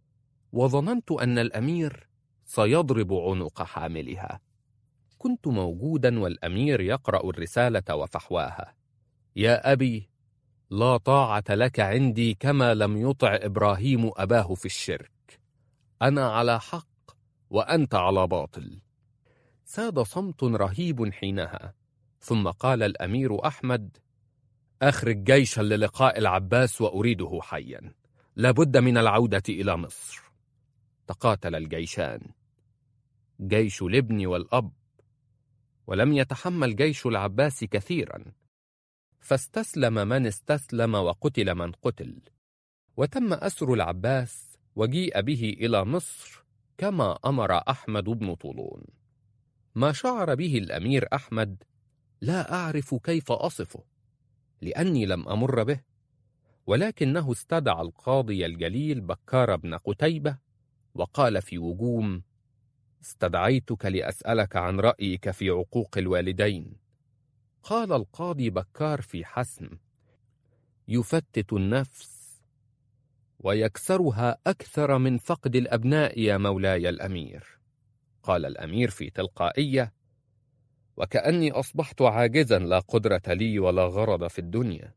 وظننت أن الأمير سيضرب عنق حاملها. كنت موجودا والأمير يقرأ الرسالة وفحواها: يا أبي، لا طاعة لك عندي كما لم يطع إبراهيم أباه في الشرك. أنا على حق وأنت على باطل. ساد صمت رهيب حينها، ثم قال الأمير أحمد: أخرج جيشا للقاء العباس وأريده حيا، لابد من العودة إلى مصر. تقاتل الجيشان، جيش الابن والأب، ولم يتحمل جيش العباس كثيرا، فاستسلم من استسلم وقتل من قتل، وتم أسر العباس وجيء به إلى مصر كما أمر أحمد بن طولون. ما شعر به الأمير أحمد لا أعرف كيف أصفه، لأني لم أمر به، ولكنه استدعى القاضي الجليل بكار بن قتيبة وقال في وجوم: استدعيتك لأسألك عن رأيك في عقوق الوالدين. قال القاضي بكار في حسم: يفتت النفس ويكسرها أكثر من فقد الأبناء يا مولاي الأمير. قال الأمير في تلقائية: وكأني أصبحت عاجزا، لا قدرة لي ولا غرض في الدنيا.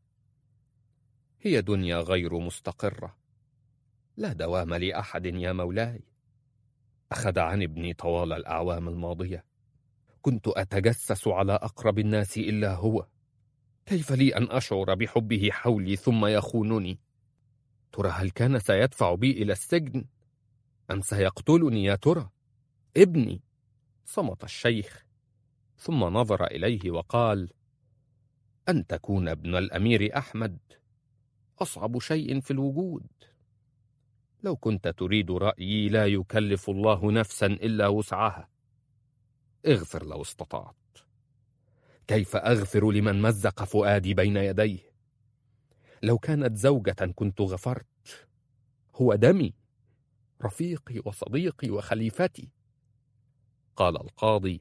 هي دنيا غير مستقرة، لا دوام لأحد يا مولاي. أخذ عن ابني طوال الأعوام الماضية، كنت أتجسس على أقرب الناس إلا هو. كيف لي أن أشعر بحبه حولي ثم يخونني؟ ترى هل كان سيدفع بي إلى السجن أم سيقتلني يا ترى؟ ابني. صمت الشيخ ثم نظر إليه وقال: أن تكون ابن الأمير أحمد أصعب شيء في الوجود. لو كنت تريد رأيي، لا يكلف الله نفسا إلا وسعها. اغفر لو استطعت. كيف أغفر لمن مزق فؤادي بين يديه؟ لو كانت زوجة كنت غفرت. هو دمي، رفيقي وصديقي وخليفتي. قال القاضي: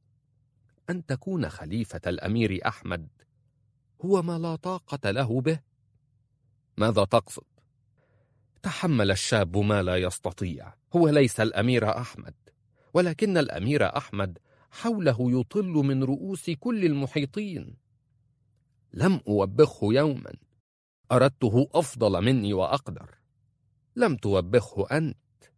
أن تكون خليفة الأمير أحمد هو ما لا طاقة له به. ماذا تقصد؟ تحمل الشاب ما لا يستطيع. هو ليس الأمير أحمد، ولكن الأمير أحمد حوله يطل من رؤوس كل المحيطين. لم أوبخه يوما، أردته أفضل مني وأقدر. لم توبخه أنت،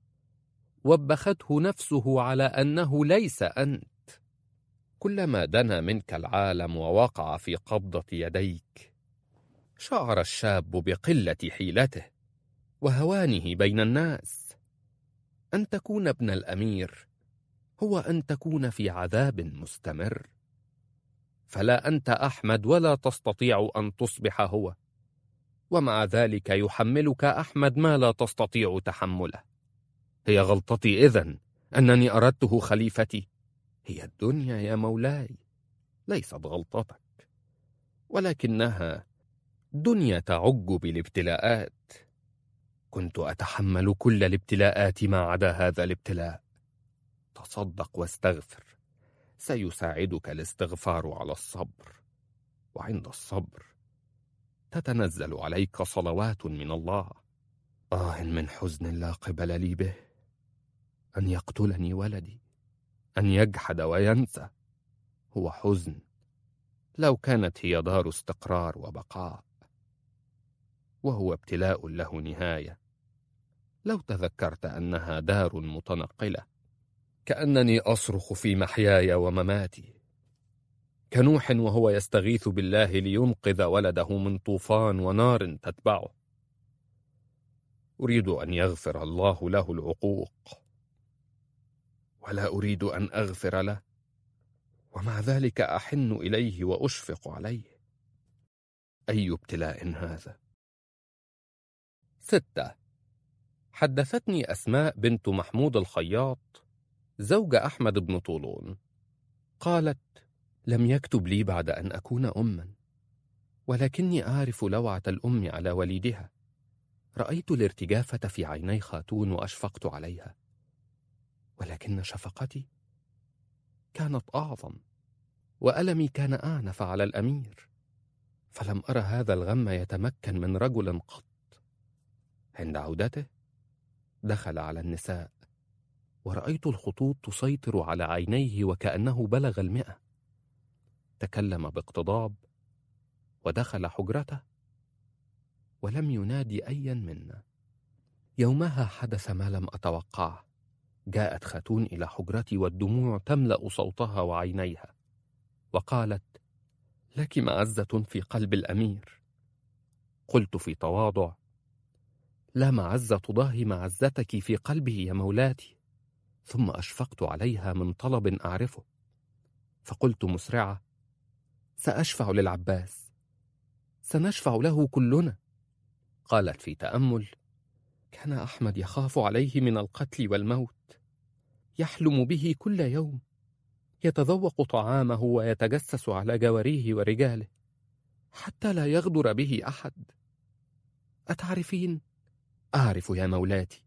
وبخته نفسه على أنه ليس أنت. كلما دنا منك العالم ووقع في قبضة يديك، شعر الشاب بقلة حيلته وهوانه بين الناس. أن تكون ابن الأمير هو أن تكون في عذاب مستمر، فلا أنت أحمد ولا تستطيع أن تصبح هو. ومع ذلك يحملك أحمد ما لا تستطيع تحمله. هي غلطتي إذن أنني أردته خليفتي؟ هي الدنيا يا مولاي، ليست غلطتك، ولكنها دنيا تعج بالابتلاءات. كنت أتحمل كل الابتلاءات ما عدا هذا الابتلاء. تصدق واستغفر، سيساعدك الاستغفار على الصبر، وعند الصبر تتنزل عليك صلوات من الله. آه من حزن لا قبل لي به، أن يقتلني ولدي، أن يجحد وينسى. هو حزن لو كانت هي دار استقرار وبقاء، وهو ابتلاء له نهاية. لو تذكرت أنها دار متنقلة، كأنني أصرخ في محياي ومماتي، كنوح وهو يستغيث بالله لينقذ ولده من طوفان ونار تتبعه. أريد أن يغفر الله له العقوق، ولا أريد أن أغفر له، ومع ذلك أحن إليه وأشفق عليه. أي ابتلاء هذا! ستة. حدثتني أسماء بنت محمود الخياط زوج أحمد بن طولون، قالت: لم يكتب لي بعد أن أكون أماً، ولكني أعرف لوعة الأم على وليدها. رأيت الارتجافة في عيني خاتون وأشفقت عليها، ولكن شفقتي كانت أعظم، وألمي كان أعنف على الأمير، فلم أرى هذا الغم يتمكن من رجل قط. عند عودته دخل على النساء، ورأيت الخطوط تسيطر على عينيه وكأنه بلغ المئة. تكلم باقتضاب ودخل حجرته، ولم ينادي أيا منا. يومها حدث ما لم أتوقعه. جاءت خاتون إلى حجرتي والدموع تملأ صوتها وعينيها، وقالت: لك معزة في قلب الأمير. قلت في تواضع: لا معزة تضاهي معزتك في قلبه يا مولاتي. ثم أشفقت عليها من طلب أعرفه، فقلت مسرعة: سأشفع للعباس، سنشفع له كلنا. قالت في تأمل: كان أحمد يخاف عليه من القتل والموت، يحلم به كل يوم، يتذوق طعامه ويتجسس على جواريه ورجاله حتى لا يغدر به أحد. أتعرفين؟ أعرف يا مولاتي.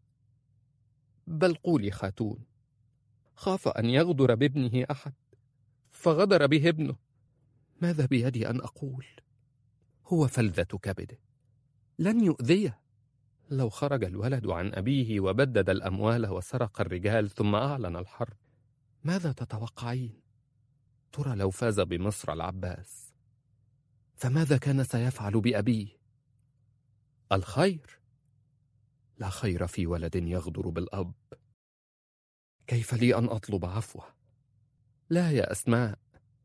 بل قولي خاتون، خاف أن يغدر بابنه أحد فغدر به ابنه. ماذا بيدي أن أقول؟ هو فلذة كبده، لن يؤذيه. لو خرج الولد عن أبيه وبدد الأموال وسرق الرجال ثم أعلن الحرب، ماذا تتوقعين؟ ترى لو فاز بمصر العباس، فماذا كان سيفعل بأبيه؟ الخير؟ لا خير في ولد يغدر بالأب. كيف لي أن أطلب عفوه؟ لا يا أسماء،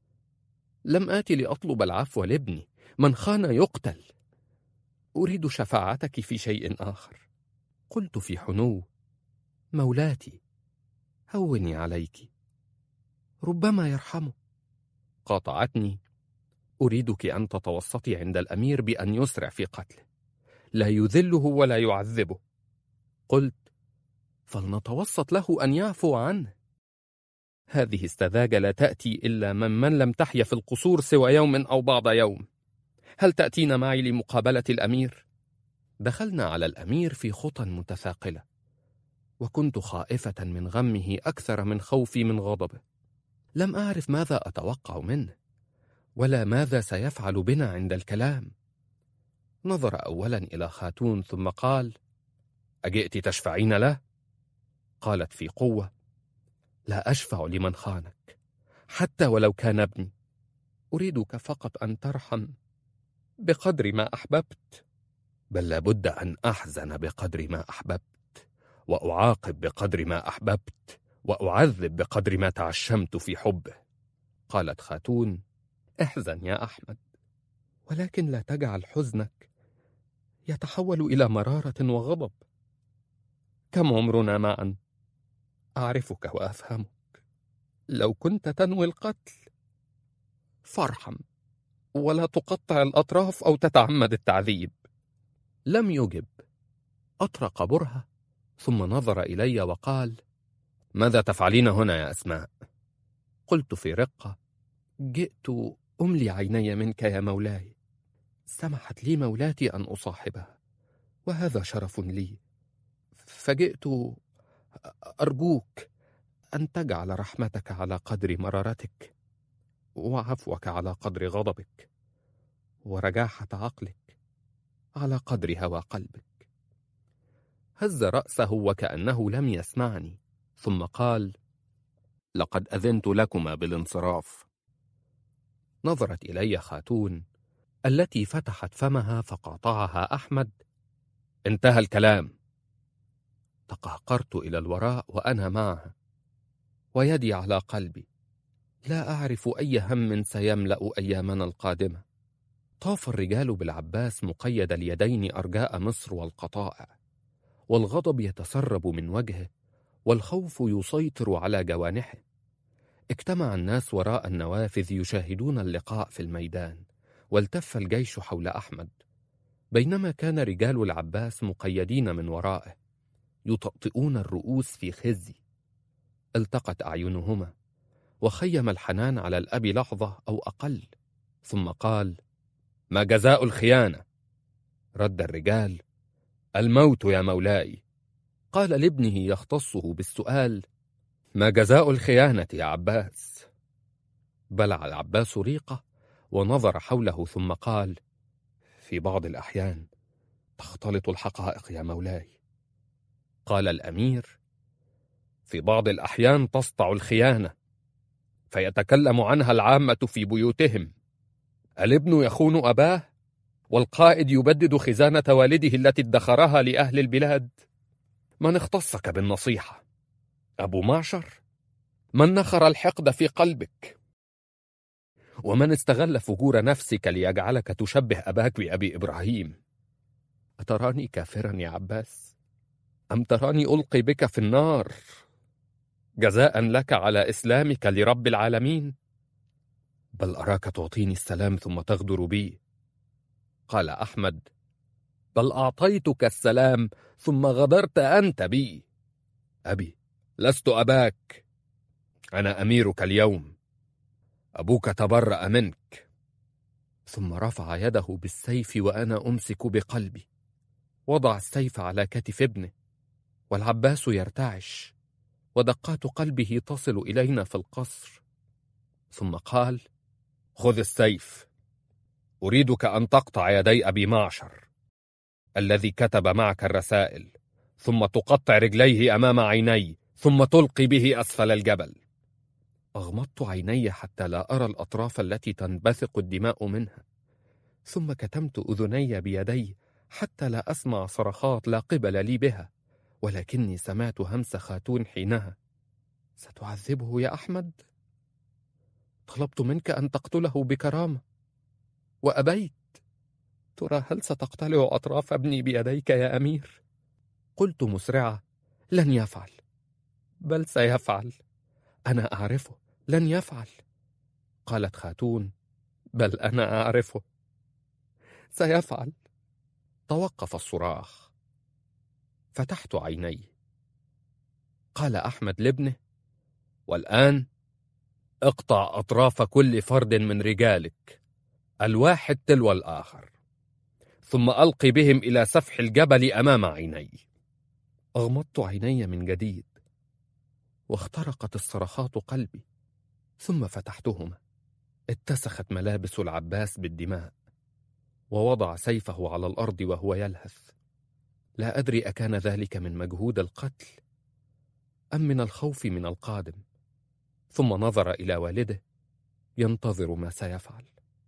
لم آتي لأطلب العفو لابني، من خان يقتل. أريد شفاعتك في شيء آخر. قلت في حنو: مولاتي، هوني عليك، ربما يرحمه. قاطعتني: أريدك أن تتوسطي عند الأمير بأن يسرع في قتله، لا يذله ولا يعذبه. قلت: فلنتوسط له أن يعفو عنه. هذه السذاجة لا تأتي إلا من من لم تحيا في القصور سوى يوم أو بعض يوم. هل تأتين معي لمقابلة الأمير؟ دخلنا على الأمير في خطى متثاقلة، وكنت خائفة من غمه أكثر من خوفي من غضبه. لم أعرف ماذا أتوقع منه، ولا ماذا سيفعل بنا عند الكلام. نظر أولا إلى خاتون ثم قال: أجئت تشفعين له؟ قالت في قوة: لا أشفع لمن خانك، حتى ولو كان ابني. أريدك فقط أن ترحم بقدر ما أحببت. بل لابد أن أحزن بقدر ما أحببت، وأعاقب بقدر ما أحببت، وأعذب بقدر ما تعشمت في حبه. قالت خاتون: احزن يا أحمد، ولكن لا تجعل حزنك يتحول إلى مرارة وغضب. كم عمرنا معا؟ أعرفك وأفهمك. لو كنت تنوي القتل فارحم، ولا تقطع الأطراف أو تتعمد التعذيب. لم يجب. أطرق برهة ثم نظر إلي وقال: ماذا تفعلين هنا يا أسماء؟ قلت في رقة: جئت أملي عيني منك يا مولاي، سمحت لي مولاتي أن أصاحبها وهذا شرف لي، فجئت أرجوك أن تجعل رحمتك على قدر مرارتك، وعفوك على قدر غضبك، ورجاحة عقلك على قدر هوى قلبك. هز رأسه وكأنه لم يسمعني، ثم قال: لقد أذنت لكما بالانصراف. نظرت إلي خاتون التي فتحت فمها فقاطعها أحمد: انتهى الكلام. تقهقرت إلى الوراء وأنا معها ويدي على قلبي، لا أعرف أي هم سيملأ أيامنا القادمة. طاف الرجال بالعباس مقيد اليدين أرجاء مصر والقطائع، والغضب يتسرب من وجهه والخوف يسيطر على جوانحه. اجتمع الناس وراء النوافذ يشاهدون اللقاء في الميدان، والتف الجيش حول أحمد، بينما كان رجال العباس مقيدين من ورائه يطأطئون الرؤوس في خزي. التقت أعينهما وخيم الحنان على الأب لحظة أو أقل، ثم قال: ما جزاء الخيانة؟ رد الرجال: الموت يا مولاي. قال لابنه يختصه بالسؤال: ما جزاء الخيانة يا عباس؟ بلع العباس ريقه ونظر حوله ثم قال: في بعض الأحيان تختلط الحقائق يا مولاي. قال الأمير: في بعض الأحيان تسطع الخيانة فيتكلم عنها العامة في بيوتهم. الابن يخون أباه والقائد يبدد خزانة والده التي ادخرها لأهل البلاد. من اختصك بالنصيحة؟ أبو معشر؟ من نخر الحقد في قلبك؟ ومن استغل فجور نفسك ليجعلك تشبه أباك بأبي إبراهيم؟ أتراني كافرا يا عباس؟ أم تراني ألقي بك في النار جزاء لك على إسلامك لرب العالمين؟ بل أراك تعطيني السلام ثم تغدر بي. قال أحمد: بل أعطيتك السلام ثم غدرت أنت بي. أبي، لست أباك، أنا أميرك اليوم. أبوك تبرأ منك. ثم رفع يده بالسيف وأنا أمسك بقلبي. وضع السيف على كتف ابنه والعباس يرتعش ودقات قلبه تصل إلينا في القصر. ثم قال: خذ السيف، أريدك أن تقطع يدي أبي معشر الذي كتب معك الرسائل، ثم تقطع رجليه أمام عيني، ثم تلقي به أسفل الجبل. أغمضت عيني حتى لا أرى الأطراف التي تنبثق الدماء منها، ثم كتمت أذني بيدي حتى لا أسمع صرخات لا قبل لي بها، ولكني سمعت همس خاتون حينها: ستعذبه يا أحمد؟ طلبت منك أن تقتله بكرامة وأبيت. ترى هل ستقتلع أطراف ابني بيديك يا أمير؟ قلت مسرعة: لن يفعل. بل سيفعل، أنا أعرفه، لن يفعل. قالت خاتون: بل أنا أعرفه، سيفعل. توقف الصراخ. فتحت عيني. قال أحمد لابنه: والآن اقطع أطراف كل فرد من رجالك الواحد تلو الآخر، ثم ألقي بهم إلى سفح الجبل أمام عيني. أغمضت عيني من جديد واخترقت الصرخات قلبي، ثم فتحتهما. اتسخت ملابس العباس بالدماء ووضع سيفه على الأرض وهو يلهث. لا أدري أكان ذلك من مجهود القتل أم من الخوف من القادم. ثم نظر إلى والده ينتظر ما سيفعل.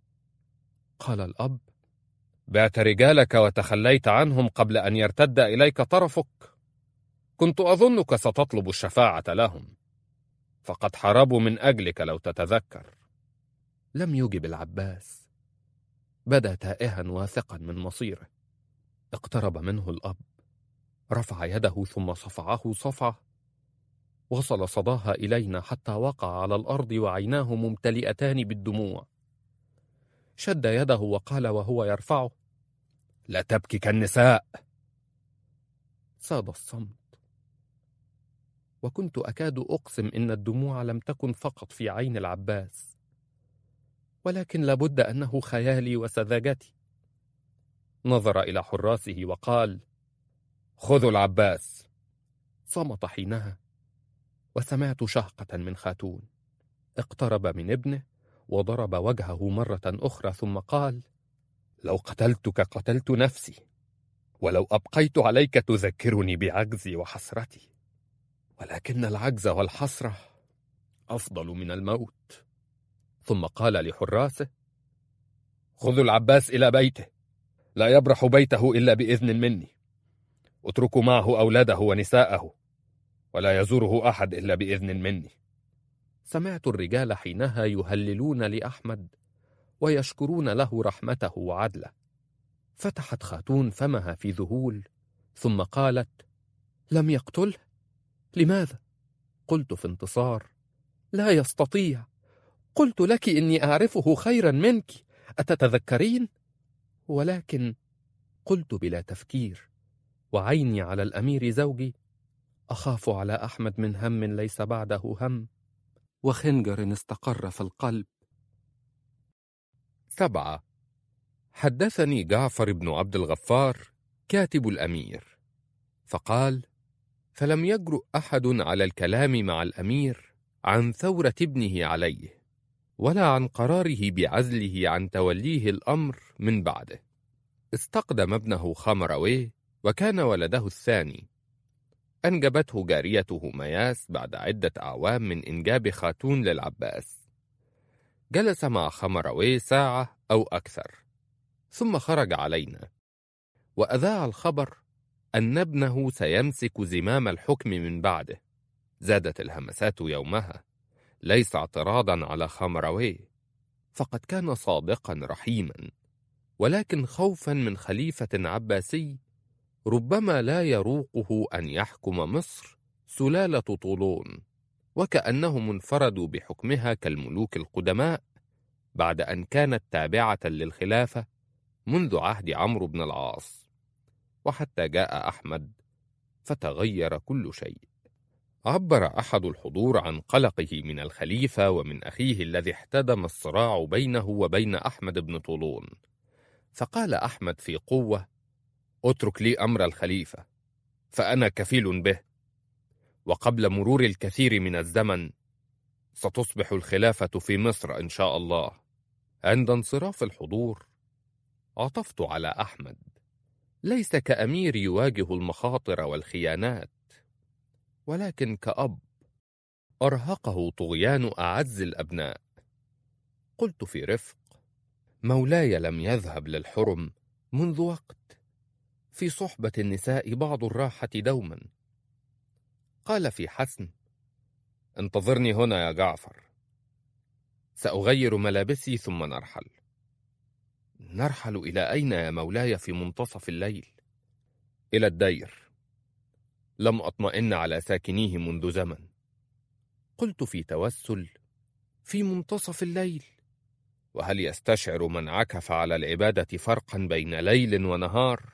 قال الأب: بعت رجالك وتخليت عنهم قبل أن يرتد إليك طرفك؟ كنت أظنك ستطلب الشفاعة لهم، فقد حاربوا من أجلك لو تتذكر. لم يجب العباس، بدا تائها واثقا من مصيره. اقترب منه الأب، رفع يده ثم صفعه صفعة وصل صداها إلينا حتى وقع على الأرض وعيناه ممتلئتان بالدموع. شد يده وقال وهو يرفعه: لا تبكي كالنساء. صاد الصمت، وكنت أكاد أقسم إن الدموع لم تكن فقط في عين العباس، ولكن لابد أنه خيالي وسذاجتي. نظر إلى حراسه وقال: خذوا العباس. صمت حينها، وسمعت شهقة من خاتون. اقترب من ابنه وضرب وجهه مرة أخرى، ثم قال: لو قتلتك قتلت نفسي، ولو أبقيت عليك تذكرني بعجزي وحسرتي، ولكن العجز والحسرة أفضل من الموت. ثم قال لحراسه: خذوا العباس إلى بيته، لا يبرح بيته إلا بإذن مني، اتركوا معه أولاده ونساءه، ولا يزوره أحد إلا بإذن مني. سمعت الرجال حينها يهللون لأحمد ويشكرون له رحمته وعدله. فتحت خاتون فمها في ذهول، ثم قالت: لم يقتله؟ لماذا؟ قلت في انتصار: لا يستطيع. قلت لك إني أعرفه خيرا منك، أتتذكرين؟ ولكن قلت بلا تفكير وعيني على الأمير زوجي: أخاف على أحمد من هم ليس بعده هم، وخنجر استقر في القلب. سبعة. حدثني جعفر بن عبد الغفار كاتب الأمير فقال: فلم يجرؤ أحد على الكلام مع الأمير عن ثورة ابنه عليه، ولا عن قراره بعزله عن توليه الأمر من بعده. استقدم ابنه خمرويه، وكان ولده الثاني. أنجبته جاريته مياس بعد عدة أعوام من إنجاب خاتون للعباس. جلس مع خمرويه ساعة أو أكثر، ثم خرج علينا وأذاع الخبر أن ابنه سيمسك زمام الحكم من بعده. زادت الهمسات يومها، ليس اعتراضا على خمرويه، فقد كان صادقا رحيما، ولكن خوفا من خليفة عباسي ربما لا يروقه أن يحكم مصر سلالة طولون، وكأنهم انفردوا بحكمها كالملوك القدماء بعد أن كانت تابعة للخلافة منذ عهد عمرو بن العاص، وحتى جاء أحمد فتغير كل شيء. عبر أحد الحضور عن قلقه من الخليفة ومن أخيه الذي احتدم الصراع بينه وبين أحمد بن طولون، فقال أحمد في قوة: اترك لي أمر الخليفة، فأنا كفيل به، وقبل مرور الكثير من الزمن ستصبح الخلافة في مصر إن شاء الله. عند انصراف الحضور عطفت على أحمد، ليس كأمير يواجه المخاطر والخيانات، ولكن كأب أرهقه طغيان أعز الأبناء. قلت في رفق: مولاي لم يذهب للحرم منذ وقت، في صحبة النساء بعض الراحة دوما. قال في حسم: انتظرني هنا يا جعفر، سأغير ملابسي ثم نرحل. نرحل إلى أين يا مولاي في منتصف الليل؟ إلى الدير، لم أطمئن على ساكنيه منذ زمن. قلت في توسل: في منتصف الليل؟ وهل يستشعر من عكف على العبادة فرقا بين ليل ونهار؟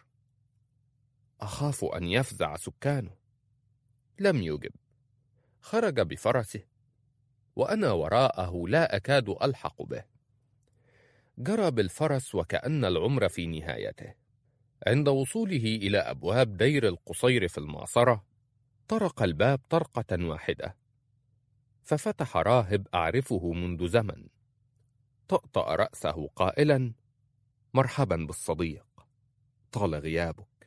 أخاف أن يفزع سكانه. لم يجب. خرج بفرسه، وأنا وراءه لا أكاد ألحق به. جرى بالفرس وكأن العمر في نهايته. عند وصوله إلى أبواب دير القصير في المعصرة، طرق الباب طرقة واحدة، ففتح راهب أعرفه منذ زمن. طأطأ رأسه قائلا: مرحبا بالصديق، طال غيابك.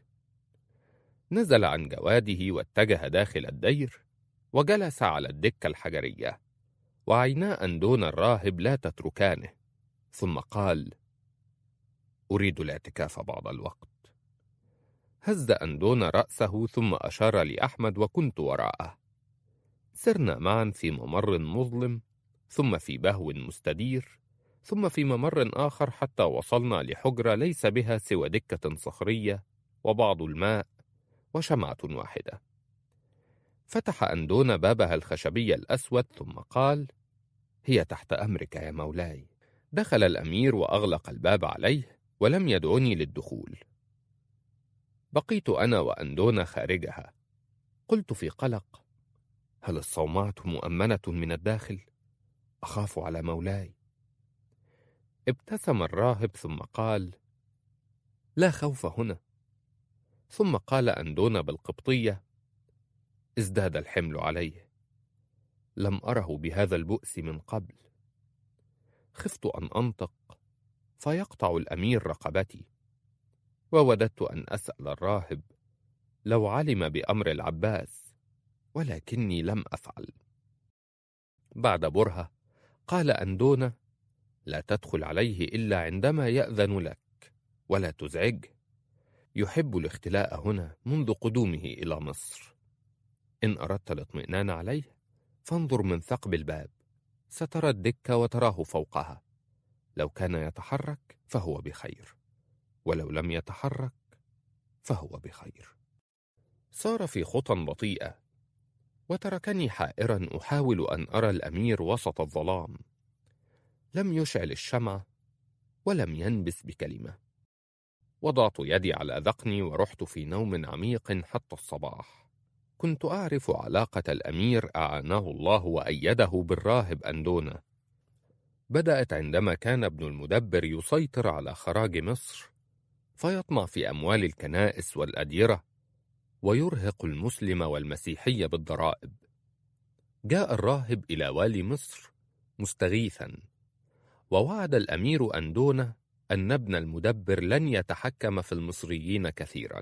نزل عن جواده واتجه داخل الدير، وجلس على الدكة الحجرية، وعينا أندون الراهب لا تتركانه. ثم قال: أريد الاعتكاف بعض الوقت. هز أندون رأسه ثم أشار لأحمد، وكنت وراءه. سرنا معا في ممر مظلم، ثم في بهو مستدير، ثم في ممر آخر، حتى وصلنا لحجرة ليس بها سوى دكة صخرية وبعض الماء وشمعة واحدة. فتح أندون بابها الخشبي الأسود ثم قال: هي تحت أمرك يا مولاي. دخل الأمير وأغلق الباب عليه، ولم يدعني للدخول. بقيت أنا وأندونة خارجها. قلت في قلق: هل الصومعة مؤمنة من الداخل؟ أخاف على مولاي. ابتسم الراهب ثم قال: لا خوف هنا. ثم قال أندونة بالقبطية: ازداد الحمل عليه، لم أره بهذا البؤس من قبل. خفت أن أنطق فيقطع الأمير رقبتي، ووددت أن أسأل الراهب لو علم بأمر العباس، ولكني لم أفعل. بعد برهة قال أندونة: لا تدخل عليه إلا عندما يأذن لك، ولا تزعجه، يحب الاختلاء هنا منذ قدومه إلى مصر. إن أردت الاطمئنان عليه فانظر من ثقب الباب، سترى الدكة وتراه فوقها، لو كان يتحرك فهو بخير، ولو لم يتحرك فهو بخير. سار في خطى بطيئة، وتركني حائرا أحاول أن أرى الأمير وسط الظلام. لم يشعل الشمع ولم ينبس بكلمة. وضعت يدي على ذقني ورحت في نوم عميق حتى الصباح. كنت أعرف علاقة الأمير أعانه الله وأيده بالراهب أندونة. بدأت عندما كان ابن المدبر يسيطر على خراج مصر، فيطمع في أموال الكنائس والأديرة، ويرهق المسلم والمسيحي بالضرائب. جاء الراهب إلى والي مصر مستغيثا، ووعد الأمير أندونة أن ابن المدبر لن يتحكم في المصريين كثيرا.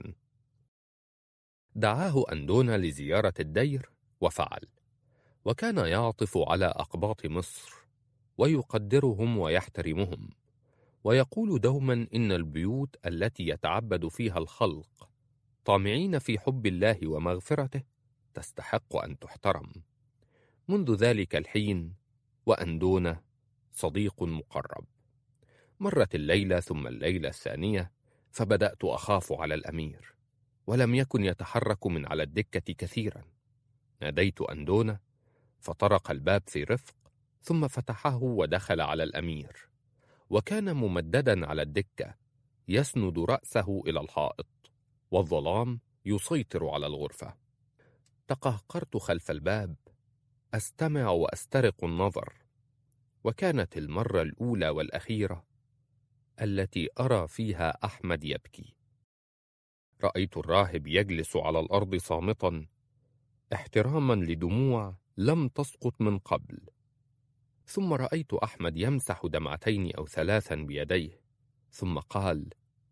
دعاه أندونة لزيارة الدير وفعل، وكان يعطف على أقباط مصر ويقدرهم ويحترمهم، ويقول دوما إن البيوت التي يتعبد فيها الخلق طامعين في حب الله ومغفرته تستحق أن تحترم. منذ ذلك الحين وأندونة صديق مقرب. مرت الليلة ثم الليلة الثانية، فبدأت أخاف على الأمير، ولم يكن يتحرك من على الدكة كثيرا. ناديت أندونة فطرق الباب في رفق، ثم فتحه ودخل على الأمير، وكان ممددا على الدكة يسند رأسه إلى الحائط، والظلام يسيطر على الغرفة. تقهقرت خلف الباب أستمع وأسترق النظر، وكانت المرة الأولى والأخيرة التي أرى فيها أحمد يبكي. رأيت الراهب يجلس على الأرض صامتا احتراما لدموع لم تسقط من قبل، ثم رأيت أحمد يمسح دمعتين أو ثلاثا بيديه، ثم قال: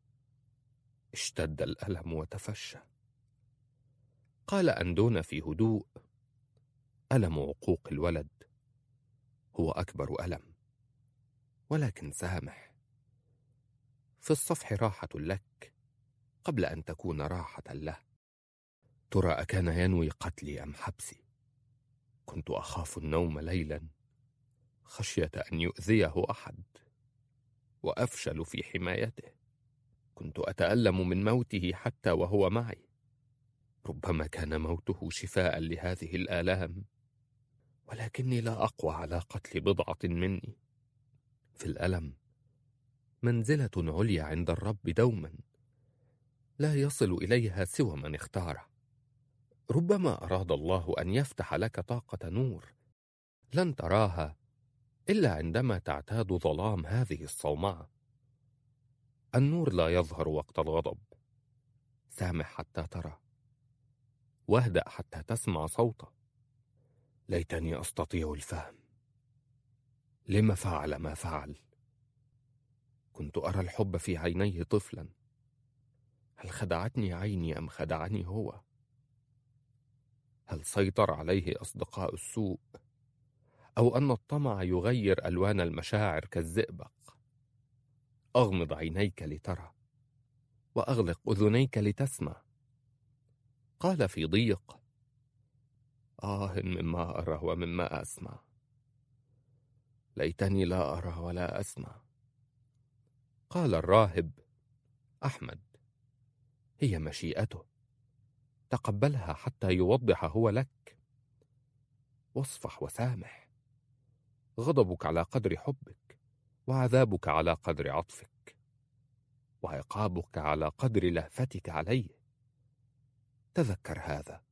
اشتد الألم وتفشى. قال أندونة في هدوء: ألم عقوق الولد هو أكبر ألم، ولكن سامح، في الصفح راحة لك قبل أن تكون راحة له. ترى أكان ينوي قتلي أم حبسي؟ كنت أخاف النوم ليلا خشية أن يؤذيه أحد، وأفشل في حمايته. كنت أتألم من موته حتى وهو معي. ربما كان موته شفاء لهذه الآلام، ولكني لا أقوى على قتل بضعة مني. في الألم منزلة عليا عند الرب دوما، لا يصل إليها سوى من اختاره. ربما أراد الله أن يفتح لك طاقة نور لن تراها إلا عندما تعتاد ظلام هذه الصومعة. النور لا يظهر وقت الغضب. سامح حتى ترى، واهدأ حتى تسمع صوته. ليتني أستطيع الفهم. لما فعل ما فعل؟ كنت أرى الحب في عينيه طفلا. هل خدعتني عيني أم خدعني هو؟ هل سيطر عليه أصدقاء السوء، أو أن الطمع يغير ألوان المشاعر كالزئبق؟ أغمض عينيك لترى، وأغلق أذنيك لتسمع. قال في ضيق: آه مما أرى ومما أسمع. ليتني لا أرى ولا أسمع. قال الراهب: أحمد، هي مشيئته، تقبلها حتى يوضح هو لك. واصفح وسامح. غضبك على قدر حبك، وعذابك على قدر عطفك، وعقابك على قدر لهفتك عليه. تذكر هذا.